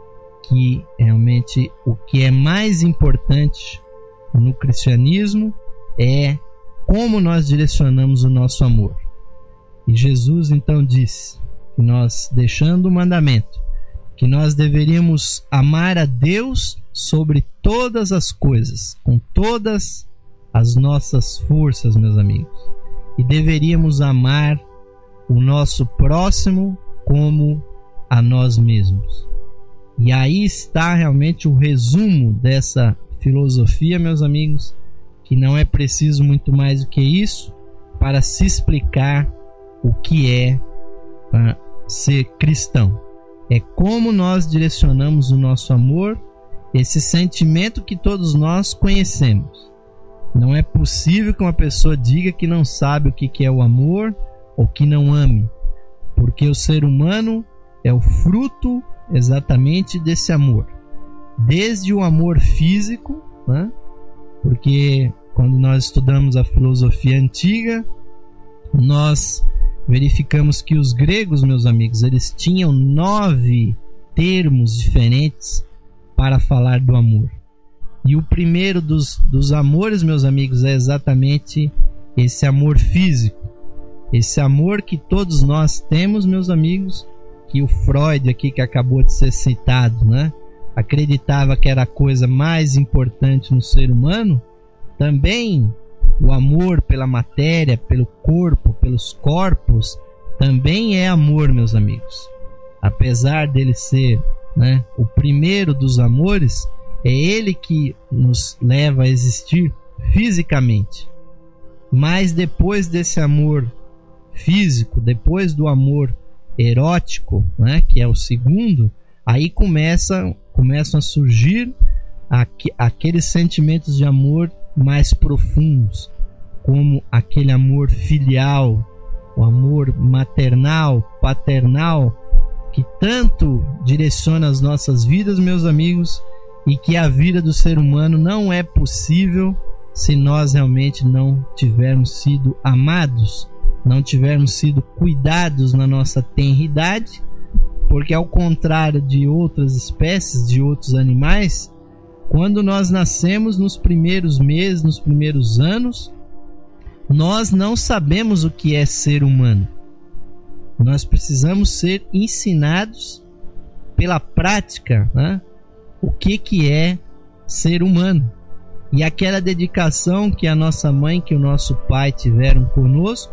que realmente o que é mais importante no cristianismo é como nós direcionamos o nosso amor. E Jesus então disse que nós, deixando o mandamento, que nós deveríamos amar a Deus sobre todas as coisas, com todas as nossas forças, meus amigos, e deveríamos amar o nosso próximo como a nós mesmos. E aí está realmente o resumo dessa filosofia, meus amigos, que não é preciso muito mais do que isso para se explicar o que é uh, ser cristão. É como nós direcionamos o nosso amor, esse sentimento que todos nós conhecemos. Não é possível que uma pessoa diga que não sabe o que é o amor ou que não ame, porque o ser humano é o fruto exatamente desse amor. Desde o amor físico, né? Porque quando nós estudamos a filosofia antiga, nós verificamos que os gregos, meus amigos, eles tinham nove termos diferentes para falar do amor. E o primeiro dos, dos amores, meus amigos, é exatamente esse amor físico. Esse amor que todos nós temos, meus amigos, que o Freud aqui que acabou de ser citado, né, acreditava que era a coisa mais importante no ser humano. Também o amor pela matéria, pelo corpo, pelos corpos, também é amor, meus amigos. Apesar dele ser, né, o primeiro dos amores, é ele que nos leva a existir fisicamente. Mas depois desse amor físico, depois do amor erótico, né, que é o segundo, aí começa, começam a surgir aqu- aqueles sentimentos de amor mais profundos, como aquele amor filial, o amor maternal, paternal, que tanto direciona as nossas vidas, meus amigos, e que a vida do ser humano não é possível se nós realmente não tivermos sido amados, não tivermos sido cuidados na nossa tenridade, porque ao contrário de outras espécies, de outros animais, quando nós nascemos nos primeiros meses, nos primeiros anos, nós não sabemos o que é ser humano. Nós precisamos ser ensinados pela prática, né, o que, que é ser humano. E aquela dedicação que a nossa mãe, que o nosso pai tiveram conosco,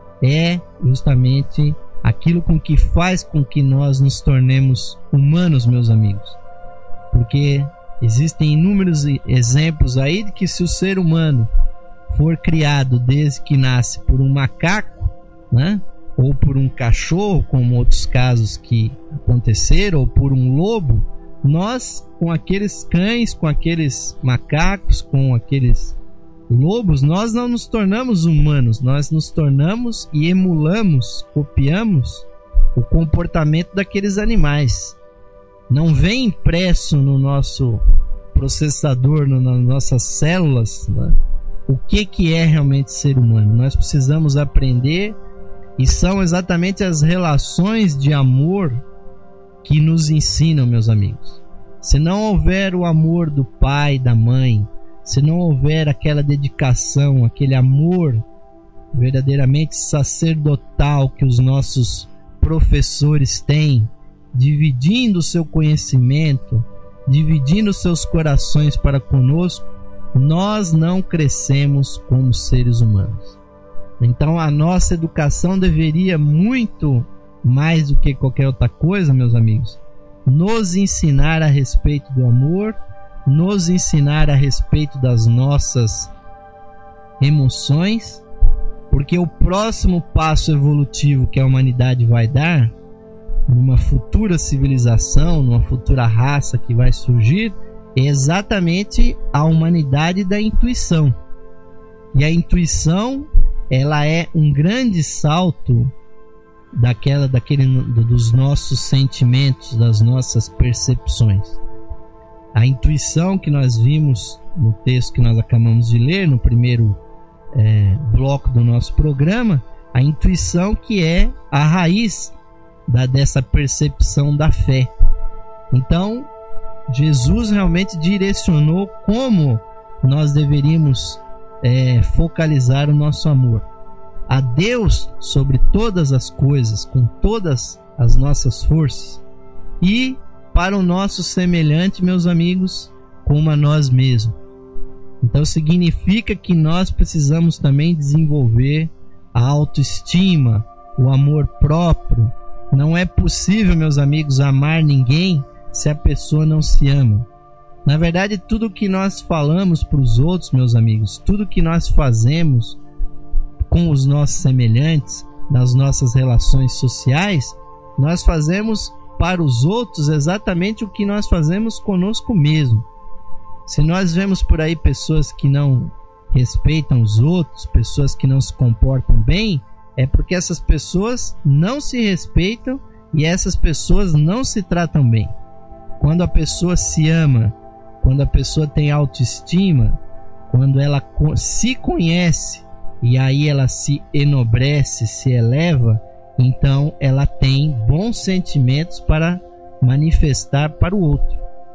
é justamente aquilo com que faz com que nós nos tornemos humanos, meus amigos. Porque existem inúmeros exemplos aí de que se o ser humano for criado desde que nasce por um macaco, né, ou por um cachorro, como outros casos que aconteceram, ou por um lobo, nós, com aqueles cães, com aqueles macacos, com aqueles lobos, nós não nos tornamos humanos, nós nos tornamos e emulamos, copiamos o comportamento daqueles animais. Não vem impresso no nosso processador, no, nas nossas células, né, o que, que é realmente ser humano. Nós precisamos aprender, e são exatamente as relações de amor que nos ensinam, meus amigos. Se não houver o amor do pai, da mãe, se não houver aquela dedicação, aquele amor verdadeiramente sacerdotal que os nossos professores têm, dividindo o seu conhecimento, dividindo seus corações para conosco, nós não crescemos como seres humanos. Então a nossa educação deveria, muito mais do que qualquer outra coisa, meus amigos, nos ensinar a respeito do amor, nos ensinar a respeito das nossas emoções, porque o próximo passo evolutivo que a humanidade vai dar, numa futura civilização, numa futura raça que vai surgir, é exatamente a humanidade da intuição. E a intuição, ela é um grande salto daquela, daquele, dos nossos sentimentos, das nossas percepções. A intuição que nós vimos no texto que nós acabamos de ler, no primeiro é, bloco do nosso programa, a intuição que é a raiz da, dessa percepção da fé. Então, Jesus realmente direcionou como nós deveríamos é, focalizar o nosso amor a Deus sobre todas as coisas, com todas as nossas forças, e para o nosso semelhante, meus amigos, como a nós mesmos. Então significa que nós precisamos também desenvolver a autoestima, o amor próprio. Não é possível, meus amigos, amar ninguém se a pessoa não se ama. Na verdade, tudo que nós falamos para os outros, meus amigos, tudo que nós fazemos com os nossos semelhantes, nas nossas relações sociais, nós fazemos para os outros exatamente o que nós fazemos conosco mesmo. Se nós vemos por aí pessoas que não respeitam os outros, pessoas que não se comportam bem, é porque essas pessoas não se respeitam e essas pessoas não se tratam bem. Quando a pessoa se ama, quando a pessoa tem autoestima, quando ela se conhece e aí ela se enobrece, se eleva, então ela tem bons sentimentos para manifestar para o outro.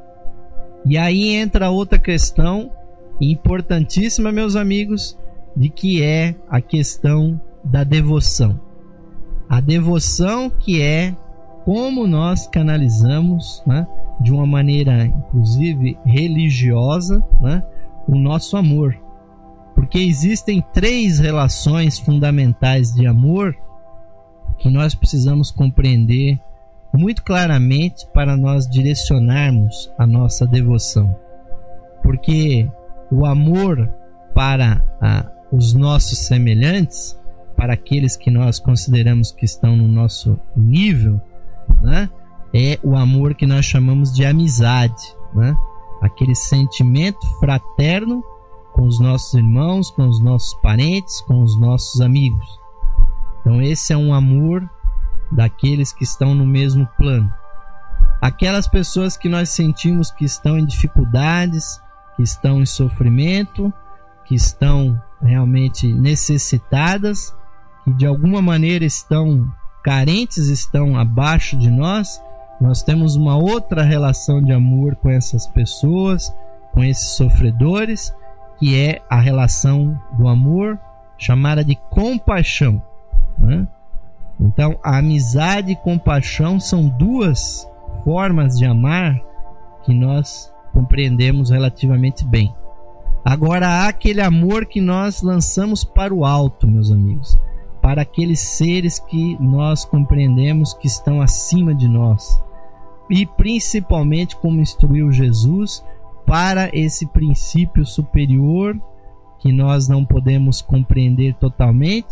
E aí entra outra questão importantíssima, meus amigos, de que é a questão da devoção. A devoção, que é como nós canalizamos, né, de uma maneira inclusive religiosa, né, o nosso amor. Porque existem três relações fundamentais de amor que nós precisamos compreender muito claramente para nós direcionarmos a nossa devoção. Porque o amor para a, os nossos semelhantes, para aqueles que nós consideramos que estão no nosso nível, né, é o amor que nós chamamos de amizade, né? Aquele sentimento fraterno com os nossos irmãos, com os nossos parentes, com os nossos amigos. Então esse é um amor daqueles que estão no mesmo plano. Aquelas pessoas que nós sentimos que estão em dificuldades, que estão em sofrimento, que estão realmente necessitadas, que de alguma maneira estão carentes, estão abaixo de nós, nós temos uma outra relação de amor com essas pessoas, com esses sofredores, que é a relação do amor chamada de compaixão, né? Então, a amizade e compaixão são duas formas de amar que nós compreendemos relativamente bem. Agora, há aquele amor que nós lançamos para o alto, meus amigos, para aqueles seres que nós compreendemos que estão acima de nós, e principalmente, como instruiu Jesus, para esse princípio superior que nós não podemos compreender totalmente,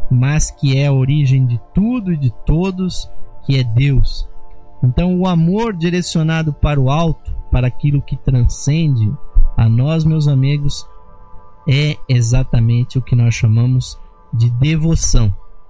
mas que é a origem de tudo e de todos, que é Deus. Então, o amor direcionado para o alto, para aquilo que transcende a nós, meus amigos, é exatamente o que nós chamamos de devoção.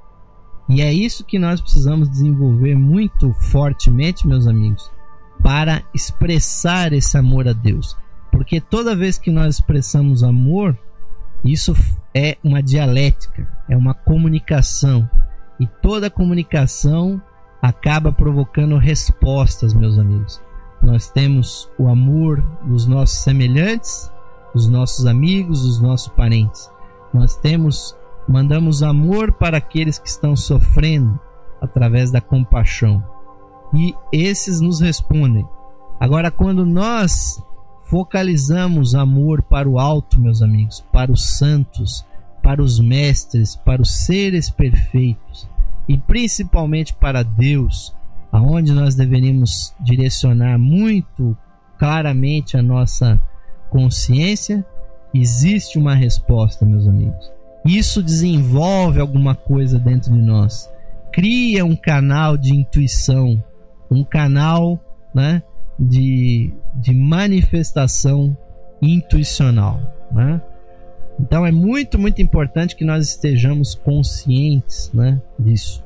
E é isso que nós precisamos desenvolver muito fortemente, meus amigos, para expressar esse amor a Deus. Porque toda vez que nós expressamos amor, isso é uma dialética, é uma comunicação. E toda comunicação acaba provocando respostas, meus amigos. Nós temos o amor dos nossos semelhantes, dos nossos amigos, dos nossos parentes. Nós temos, mandamos amor para aqueles que estão sofrendo através da compaixão. E esses nos respondem. Agora, quando nós focalizamos amor para o alto, meus amigos, para os santos, para os mestres, para os seres perfeitos e principalmente para Deus, aonde nós deveríamos direcionar muito claramente a nossa consciência, existe uma resposta, meus amigos. Isso desenvolve alguma coisa dentro de nós, cria um canal de intuição, um canal, né, de, de manifestação intuicional, né? Então é muito, muito importante que nós estejamos conscientes, né, disso.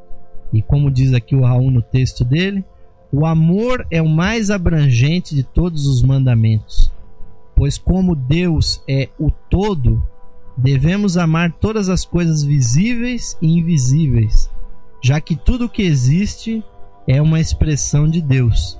E como diz aqui o Raul no texto dele, o amor é o mais abrangente de todos os mandamentos, pois como Deus é o todo, devemos amar todas as coisas visíveis e invisíveis, já que tudo que existe é uma expressão de Deus.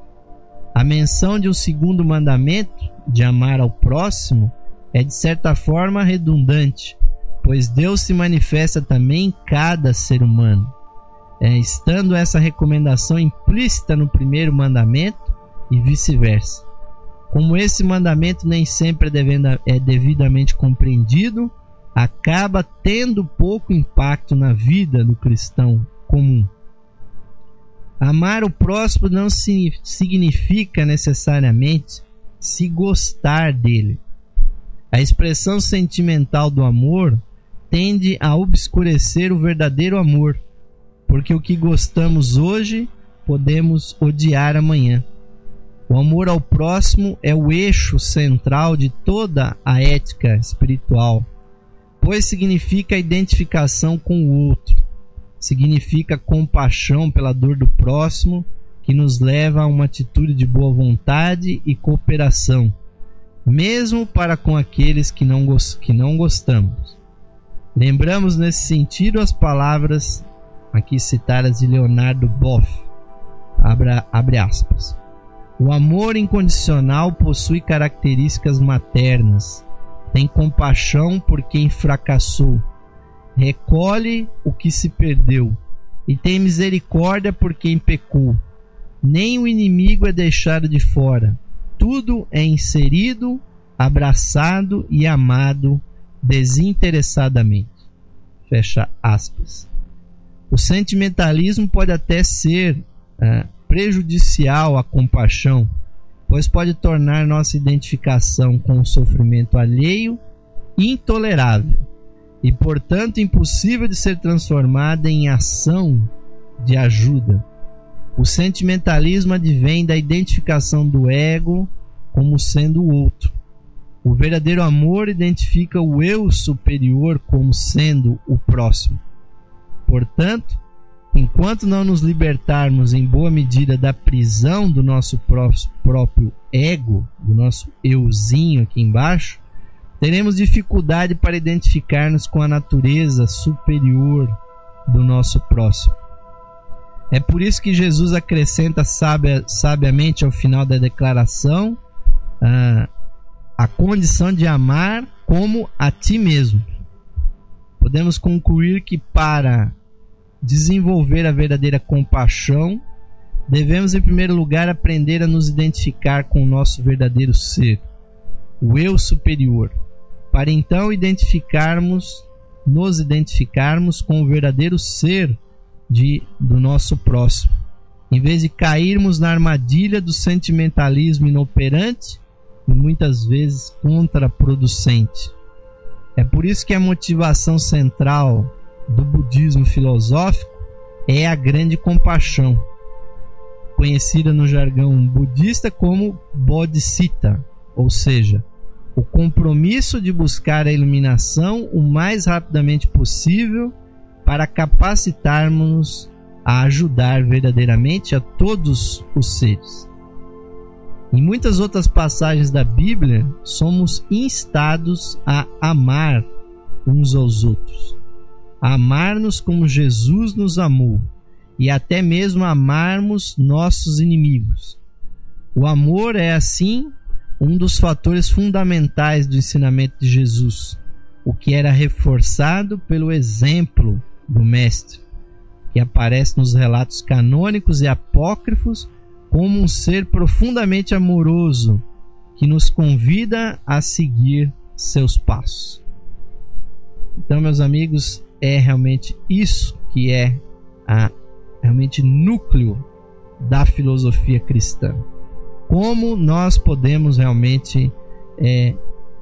A menção de um segundo mandamento, de amar ao próximo, é de certa forma redundante, pois Deus se manifesta também em cada ser humano, é, estando essa recomendação implícita no primeiro mandamento e vice-versa. Como esse mandamento nem sempre é, devendo, é devidamente compreendido, acaba tendo pouco impacto na vida do cristão comum. Amar o próximo não significa necessariamente se gostar dele. A expressão sentimental do amor tende a obscurecer o verdadeiro amor, porque o que gostamos hoje podemos odiar amanhã. O amor ao próximo é o eixo central de toda a ética espiritual, pois significa identificação com o outro, significa compaixão pela dor do próximo, que nos leva a uma atitude de boa vontade e cooperação, mesmo para com aqueles que não, que não gostamos. Lembramos nesse sentido as palavras aqui citadas de Leonardo Boff, abra, abre aspas. O amor incondicional possui características maternas, tem compaixão por quem fracassou, recolhe o que se perdeu e tem misericórdia por quem pecou. Nem o inimigo é deixado de fora, tudo é inserido, abraçado e amado desinteressadamente. Fecha aspas. O sentimentalismo pode até ser uh, prejudicial à compaixão, pois pode tornar nossa identificação com o sofrimento alheio intolerável e, portanto, impossível de ser transformada em ação de ajuda. O sentimentalismo advém da identificação do ego como sendo o outro. O verdadeiro amor identifica o eu superior como sendo o próximo. Portanto, enquanto não nos libertarmos em boa medida da prisão do nosso próprio ego, do nosso euzinho aqui embaixo, teremos dificuldade para identificar-nos com a natureza superior do nosso próximo. É por isso que Jesus acrescenta sabia, sabiamente ao final da declaração a, a condição de amar como a ti mesmo. Podemos concluir que para desenvolver a verdadeira compaixão, devemos em primeiro lugar aprender a nos identificar com o nosso verdadeiro ser, o eu superior, para então identificarmos, nos identificarmos com o verdadeiro ser de, do nosso próximo, em vez de cairmos na armadilha do sentimentalismo inoperante e muitas vezes contraproducente. É por isso que a motivação central do budismo filosófico é a grande compaixão, conhecida no jargão budista como Bodhisattva, ou seja, o compromisso de buscar a iluminação o mais rapidamente possível para capacitarmos-nos a ajudar verdadeiramente a todos os seres. Em muitas outras passagens da Bíblia, somos instados a amar uns aos outros, a amar-nos como Jesus nos amou e até mesmo amarmos nossos inimigos. O amor é, assim, um dos fatores fundamentais do ensinamento de Jesus, o que era reforçado pelo exemplo do Mestre, que aparece nos relatos canônicos e apócrifos como um ser profundamente amoroso que nos convida a seguir seus passos. Então, meus amigos, é realmente isso que é a realmente núcleo da filosofia cristã. Como nós podemos realmente é,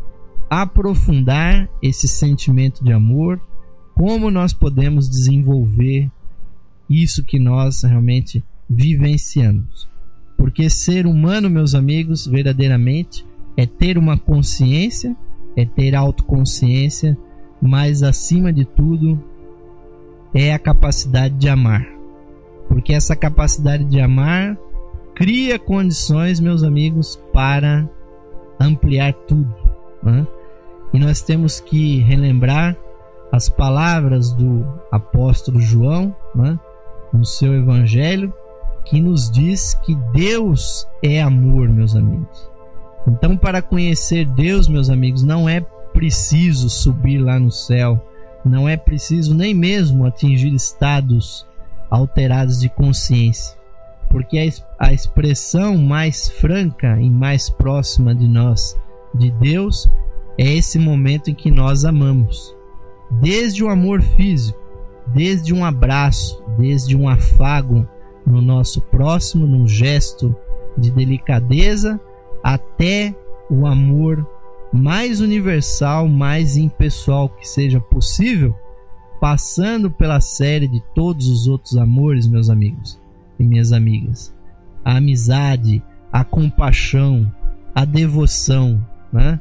aprofundar esse sentimento de amor, como nós podemos desenvolver isso que nós realmente vivenciamos. Porque ser humano, meus amigos, verdadeiramente é ter uma consciência, é ter autoconsciência, mas acima de tudo é a capacidade de amar. Porque essa capacidade de amar cria condições, meus amigos, para ampliar tudo, né? E nós temos que relembrar as palavras do apóstolo João, né, no seu evangelho, que nos diz que Deus é amor, meus amigos. Então, para conhecer Deus, meus amigos, não é preciso subir lá no céu, não é preciso nem mesmo atingir estados alterados de consciência, porque a, a expressão mais franca e mais próxima de nós, de Deus, é esse momento em que nós amamos. Desde o amor físico, desde um abraço, desde um afago no nosso próximo, num gesto de delicadeza, até o amor mais universal, mais impessoal que seja possível, passando pela série de todos os outros amores, meus amigos e minhas amigas. A amizade, a compaixão, a devoção, né?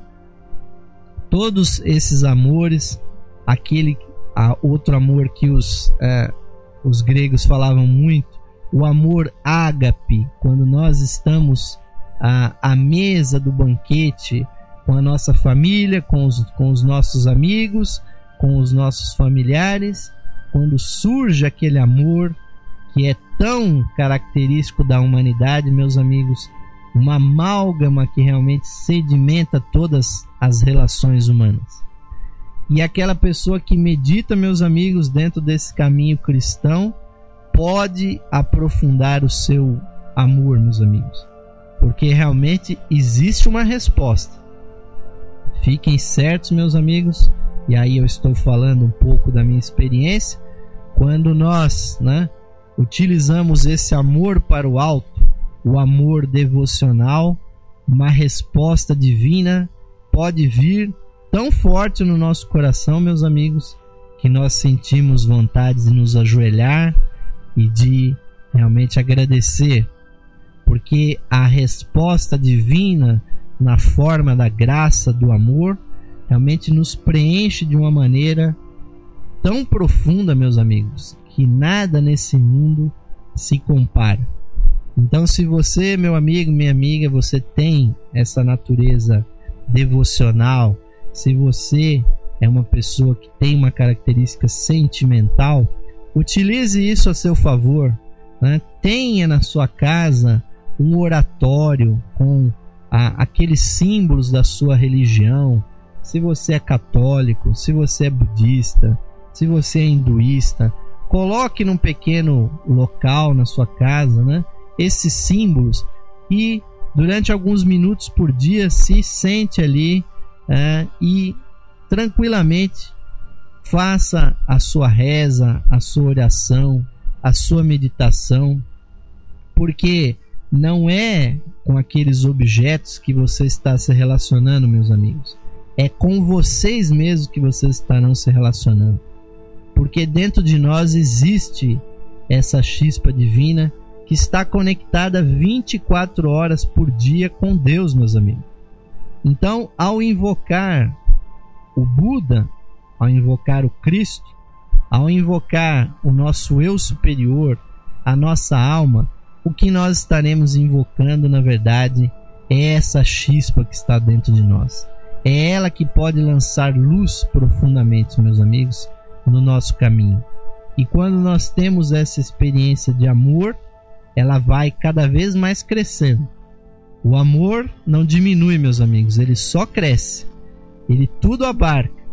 Todos esses amores, aquele a outro amor que os, é, os gregos falavam muito, o amor ágape, quando nós estamos à, à mesa do banquete com a nossa família, com os, com os nossos amigos, com os nossos familiares, quando surge aquele amor que é tão característico da humanidade, meus amigos, uma amálgama que realmente sedimenta todas as relações humanas. E aquela pessoa que medita, meus amigos, dentro desse caminho cristão, pode aprofundar o seu amor, meus amigos, porque realmente existe uma resposta. Fiquem certos, meus amigos, e aí eu estou falando um pouco da minha experiência, quando nós, né, utilizamos esse amor para o alto, o amor devocional, uma resposta divina pode vir tão forte no nosso coração, meus amigos, que nós sentimos vontade de nos ajoelhar e de realmente agradecer, porque a resposta divina na forma da graça, do amor, realmente nos preenche de uma maneira tão profunda, meus amigos, que nada nesse mundo se compara. Então, se você, meu amigo, minha amiga, você tem essa natureza devocional, se você é uma pessoa que tem uma característica sentimental, utilize isso a seu favor, né? Tenha na sua casa um oratório com a, aqueles símbolos da sua religião. Se você é católico, se você é budista, se você é hinduísta, coloque num pequeno local na sua casa, né, esses símbolos, e durante alguns minutos por dia se sente ali é, e tranquilamente faça a sua reza, a sua oração, a sua meditação, porque não é com aqueles objetos que você está se relacionando, meus amigos, é com vocês mesmos que vocês estarão se relacionando. porque dentro de nós existe essa chispa divina que está conectada vinte e quatro horas por dia com Deus, meus amigos. Então, ao invocar o Buda, ao invocar o Cristo, ao invocar o nosso eu superior, a nossa alma, o que nós estaremos invocando, na verdade, é essa chispa que está dentro de nós. É ela que pode lançar luz profundamente, meus amigos, no nosso caminho. E quando nós temos essa experiência de amor, ela vai cada vez mais crescendo. O amor não diminui, meus amigos, ele só cresce. Ele tudo abarca.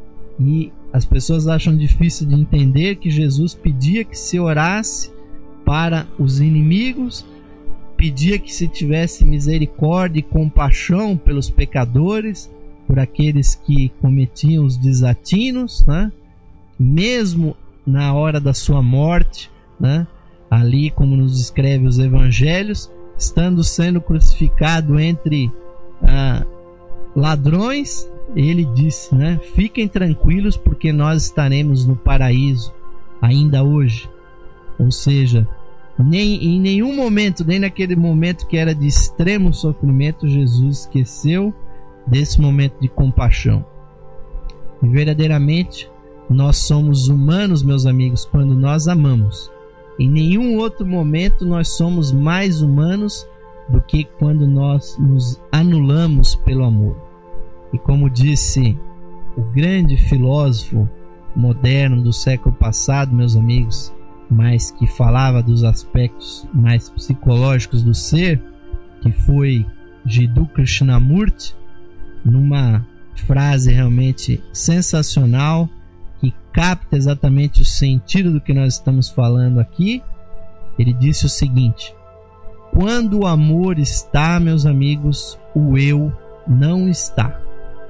E as pessoas acham difícil de entender que Jesus pedia que se orasse para os inimigos, pedia que se tivesse misericórdia e compaixão pelos pecadores, por aqueles que cometiam os desatinos, né? Mesmo na hora da sua morte, né? Ali, como nos descreve os evangelhos, estando sendo crucificado entre ah, ladrões, ele disse, né? Fiquem tranquilos, porque nós estaremos no paraíso ainda hoje. Ou seja, nem, em nenhum momento, nem naquele momento que era de extremo sofrimento, Jesus esqueceu desse momento de compaixão. E verdadeiramente, nós somos humanos, meus amigos, quando nós amamos. Em nenhum outro momento nós somos mais humanos do que quando nós nos anulamos pelo amor. E como disse o grande filósofo moderno do século passado, meus amigos, mas que falava dos aspectos mais psicológicos do ser, que foi Jiddu Krishnamurti, numa frase realmente sensacional, que capta exatamente o sentido do que nós estamos falando aqui. Ele disse o seguinte: quando o amor está, meus amigos, o eu não está.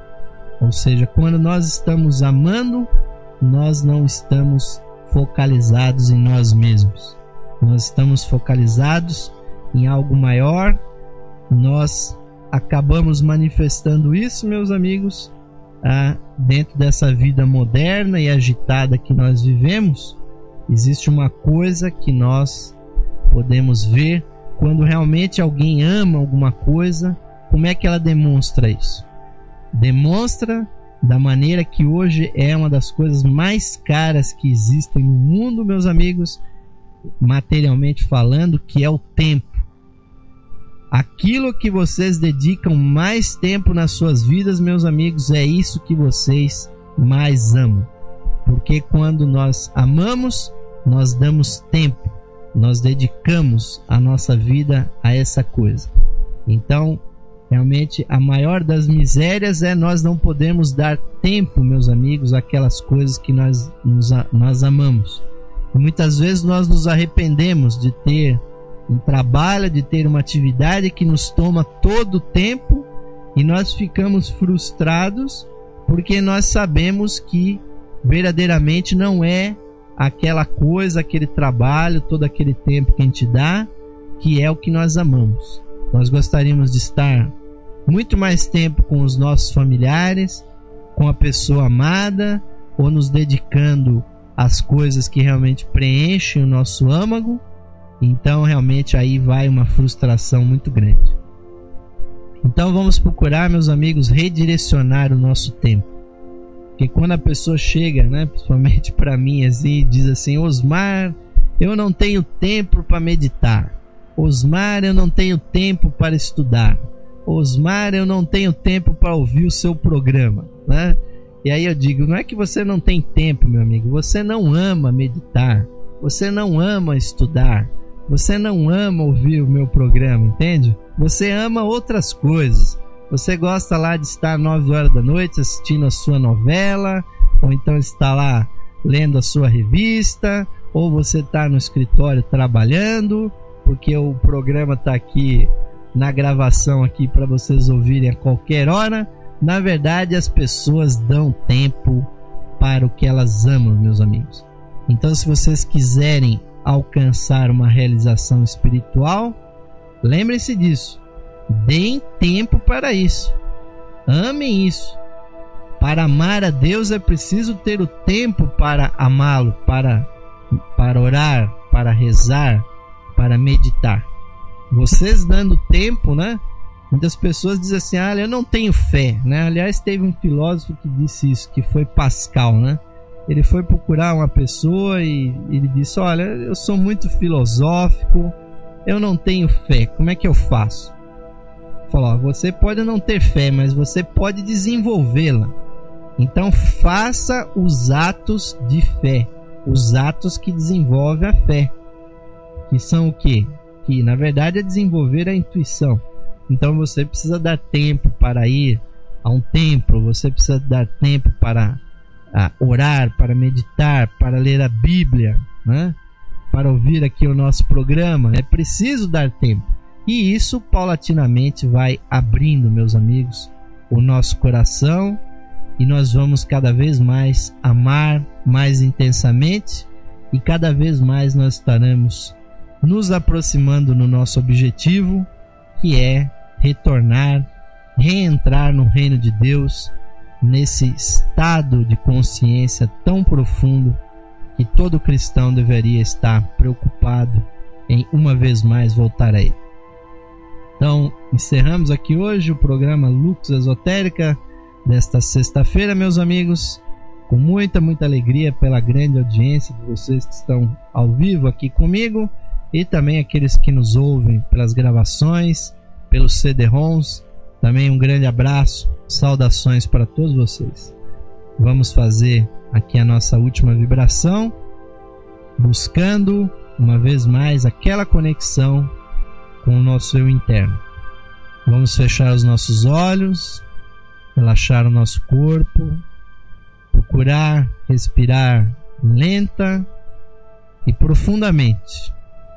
Ou seja, quando nós estamos amando, nós não estamos focalizados em nós mesmos. Nós estamos focalizados em algo maior. Nós acabamos manifestando isso, meus amigos, ah, dentro dessa vida moderna e agitada que nós vivemos. Existe uma coisa que nós podemos ver quando realmente alguém ama alguma coisa. Como é que ela demonstra isso? Demonstra da maneira que hoje é uma das coisas mais caras que existem no mundo, meus amigos, materialmente falando, que é o tempo. Aquilo que vocês dedicam mais tempo nas suas vidas, meus amigos, é isso que vocês mais amam. Porque quando nós amamos, nós damos tempo, nós dedicamos a nossa vida a essa coisa. Então, realmente, a maior das misérias é nós não podermos dar tempo, meus amigos, àquelas coisas que nós, nos, nós amamos. E muitas vezes nós nos arrependemos de ter um trabalho, de ter uma atividade que nos toma todo o tempo, e nós ficamos frustrados porque nós sabemos que verdadeiramente não é aquela coisa, aquele trabalho, todo aquele tempo que a gente dá, que é o que nós amamos. Nós gostaríamos de estar muito mais tempo com os nossos familiares, com a pessoa amada, ou nos dedicando às coisas que realmente preenchem o nosso âmago. Então realmente aí vai uma frustração muito grande. Então vamos procurar, meus amigos, redirecionar o nosso tempo. Porque quando a pessoa chega, né, principalmente para mim, assim, diz assim: Osmar, eu não tenho tempo para meditar. Osmar, eu não tenho tempo para estudar. Osmar, eu não tenho tempo para ouvir o seu programa, né? E aí eu digo, não é que você não tem tempo, meu amigo, você não ama meditar, você não ama estudar, você não ama ouvir o meu programa, entende? Você ama outras coisas. Você gosta lá de estar nove horas da noite assistindo a sua novela, ou então está lá lendo a sua revista, ou você está no escritório trabalhando, porque o programa está aqui na gravação aqui para vocês ouvirem a qualquer hora. Na verdade, as pessoas dão tempo para o que elas amam, meus amigos. Então, se vocês quiserem alcançar uma realização espiritual, lembrem-se disso. Deem tempo para isso. Amem isso. Para amar a Deus é preciso ter o tempo para amá-lo, para, para orar, para rezar, para meditar. Vocês dando tempo, né? Muitas pessoas dizem assim, ah, eu não tenho fé, né? Aliás, teve um filósofo que disse isso, que foi Pascal, né? Ele foi procurar uma pessoa e ele disse, olha, eu sou muito filosófico, eu não tenho fé, como é que eu faço? Falou, você pode não ter fé, mas você pode desenvolvê-la. Então faça os atos de fé, os atos que desenvolvem a fé, que são o quê? Que na verdade é desenvolver a intuição. Então você precisa dar tempo para ir a um templo, você precisa dar tempo para a, orar, para meditar, para ler a Bíblia, né? Para ouvir aqui o nosso programa. É preciso dar tempo. E isso paulatinamente vai abrindo, meus amigos, o nosso coração e nós vamos cada vez mais amar mais intensamente e cada vez mais nós estaremos nos aproximando no nosso objetivo, que é retornar, reentrar no reino de Deus, nesse estado de consciência tão profundo que todo cristão deveria estar preocupado em uma vez mais voltar a ele. Então, encerramos aqui hoje o programa Lux Esotérica desta sexta-feira, meus amigos, com muita, muita alegria pela grande audiência de vocês que estão ao vivo aqui comigo e também aqueles que nos ouvem pelas gravações, pelos C D-ROMs. Também um grande abraço, saudações para todos vocês. Vamos fazer aqui a nossa última vibração, buscando uma vez mais aquela conexão com o nosso eu interno. Vamos fechar os nossos olhos, relaxar o nosso corpo, procurar respirar lenta e profundamente.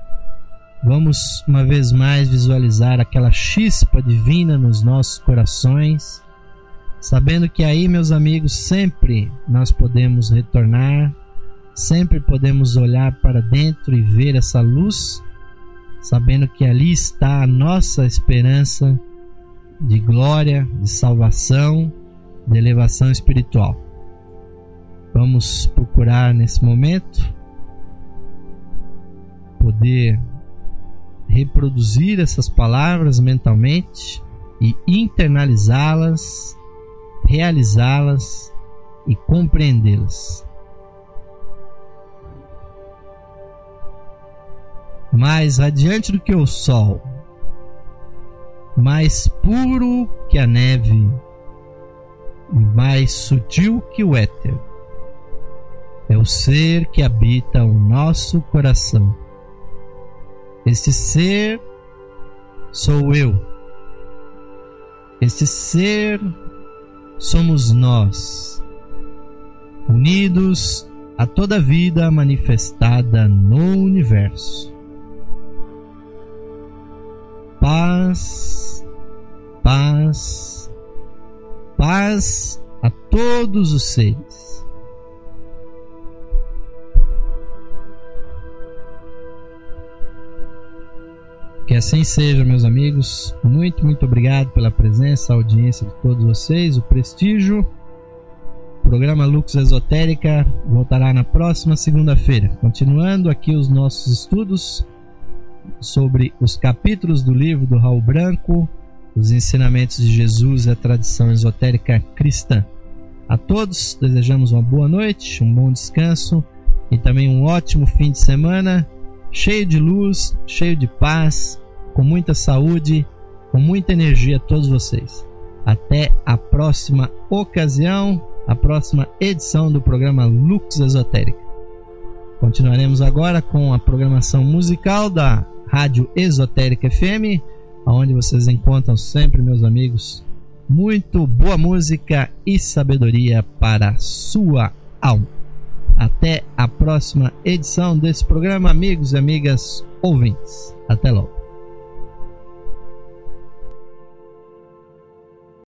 Vamos uma vez mais visualizar aquela chispa divina nos nossos corações, sabendo que aí, meus amigos, sempre nós podemos retornar, sempre podemos olhar para dentro e ver essa luz, sabendo que ali está a nossa esperança de glória, de salvação, de elevação espiritual. Vamos procurar nesse momento poder reproduzir essas palavras mentalmente e internalizá-las, realizá-las e compreendê-las. Mais radiante do que o sol, mais puro que a neve e mais sutil que o éter, é o ser que habita o nosso coração. Este ser sou eu. Este ser somos nós, unidos a toda a vida manifestada no universo. Paz, paz, paz a todos os seres. Que assim seja, meus amigos. Muito, muito obrigado pela presença, a audiência de todos vocês, o prestígio. O programa Lux Esotérica voltará na próxima segunda-feira, continuando aqui os nossos estudos sobre os capítulos do livro do Raul Branco, os ensinamentos de Jesus e a tradição esotérica cristã. A todos desejamos uma boa noite, um bom descanso e também um ótimo fim de semana, cheio de luz, cheio de paz, com muita saúde, com muita energia a todos vocês. Até a próxima ocasião, a próxima edição do programa Lux Esotérica. Continuaremos agora com a programação musical da Rádio Esotérica F M, onde vocês encontram sempre, meus amigos, muito boa música e sabedoria para a sua alma. Até a próxima edição desse programa, amigos e amigas ouvintes. Até logo.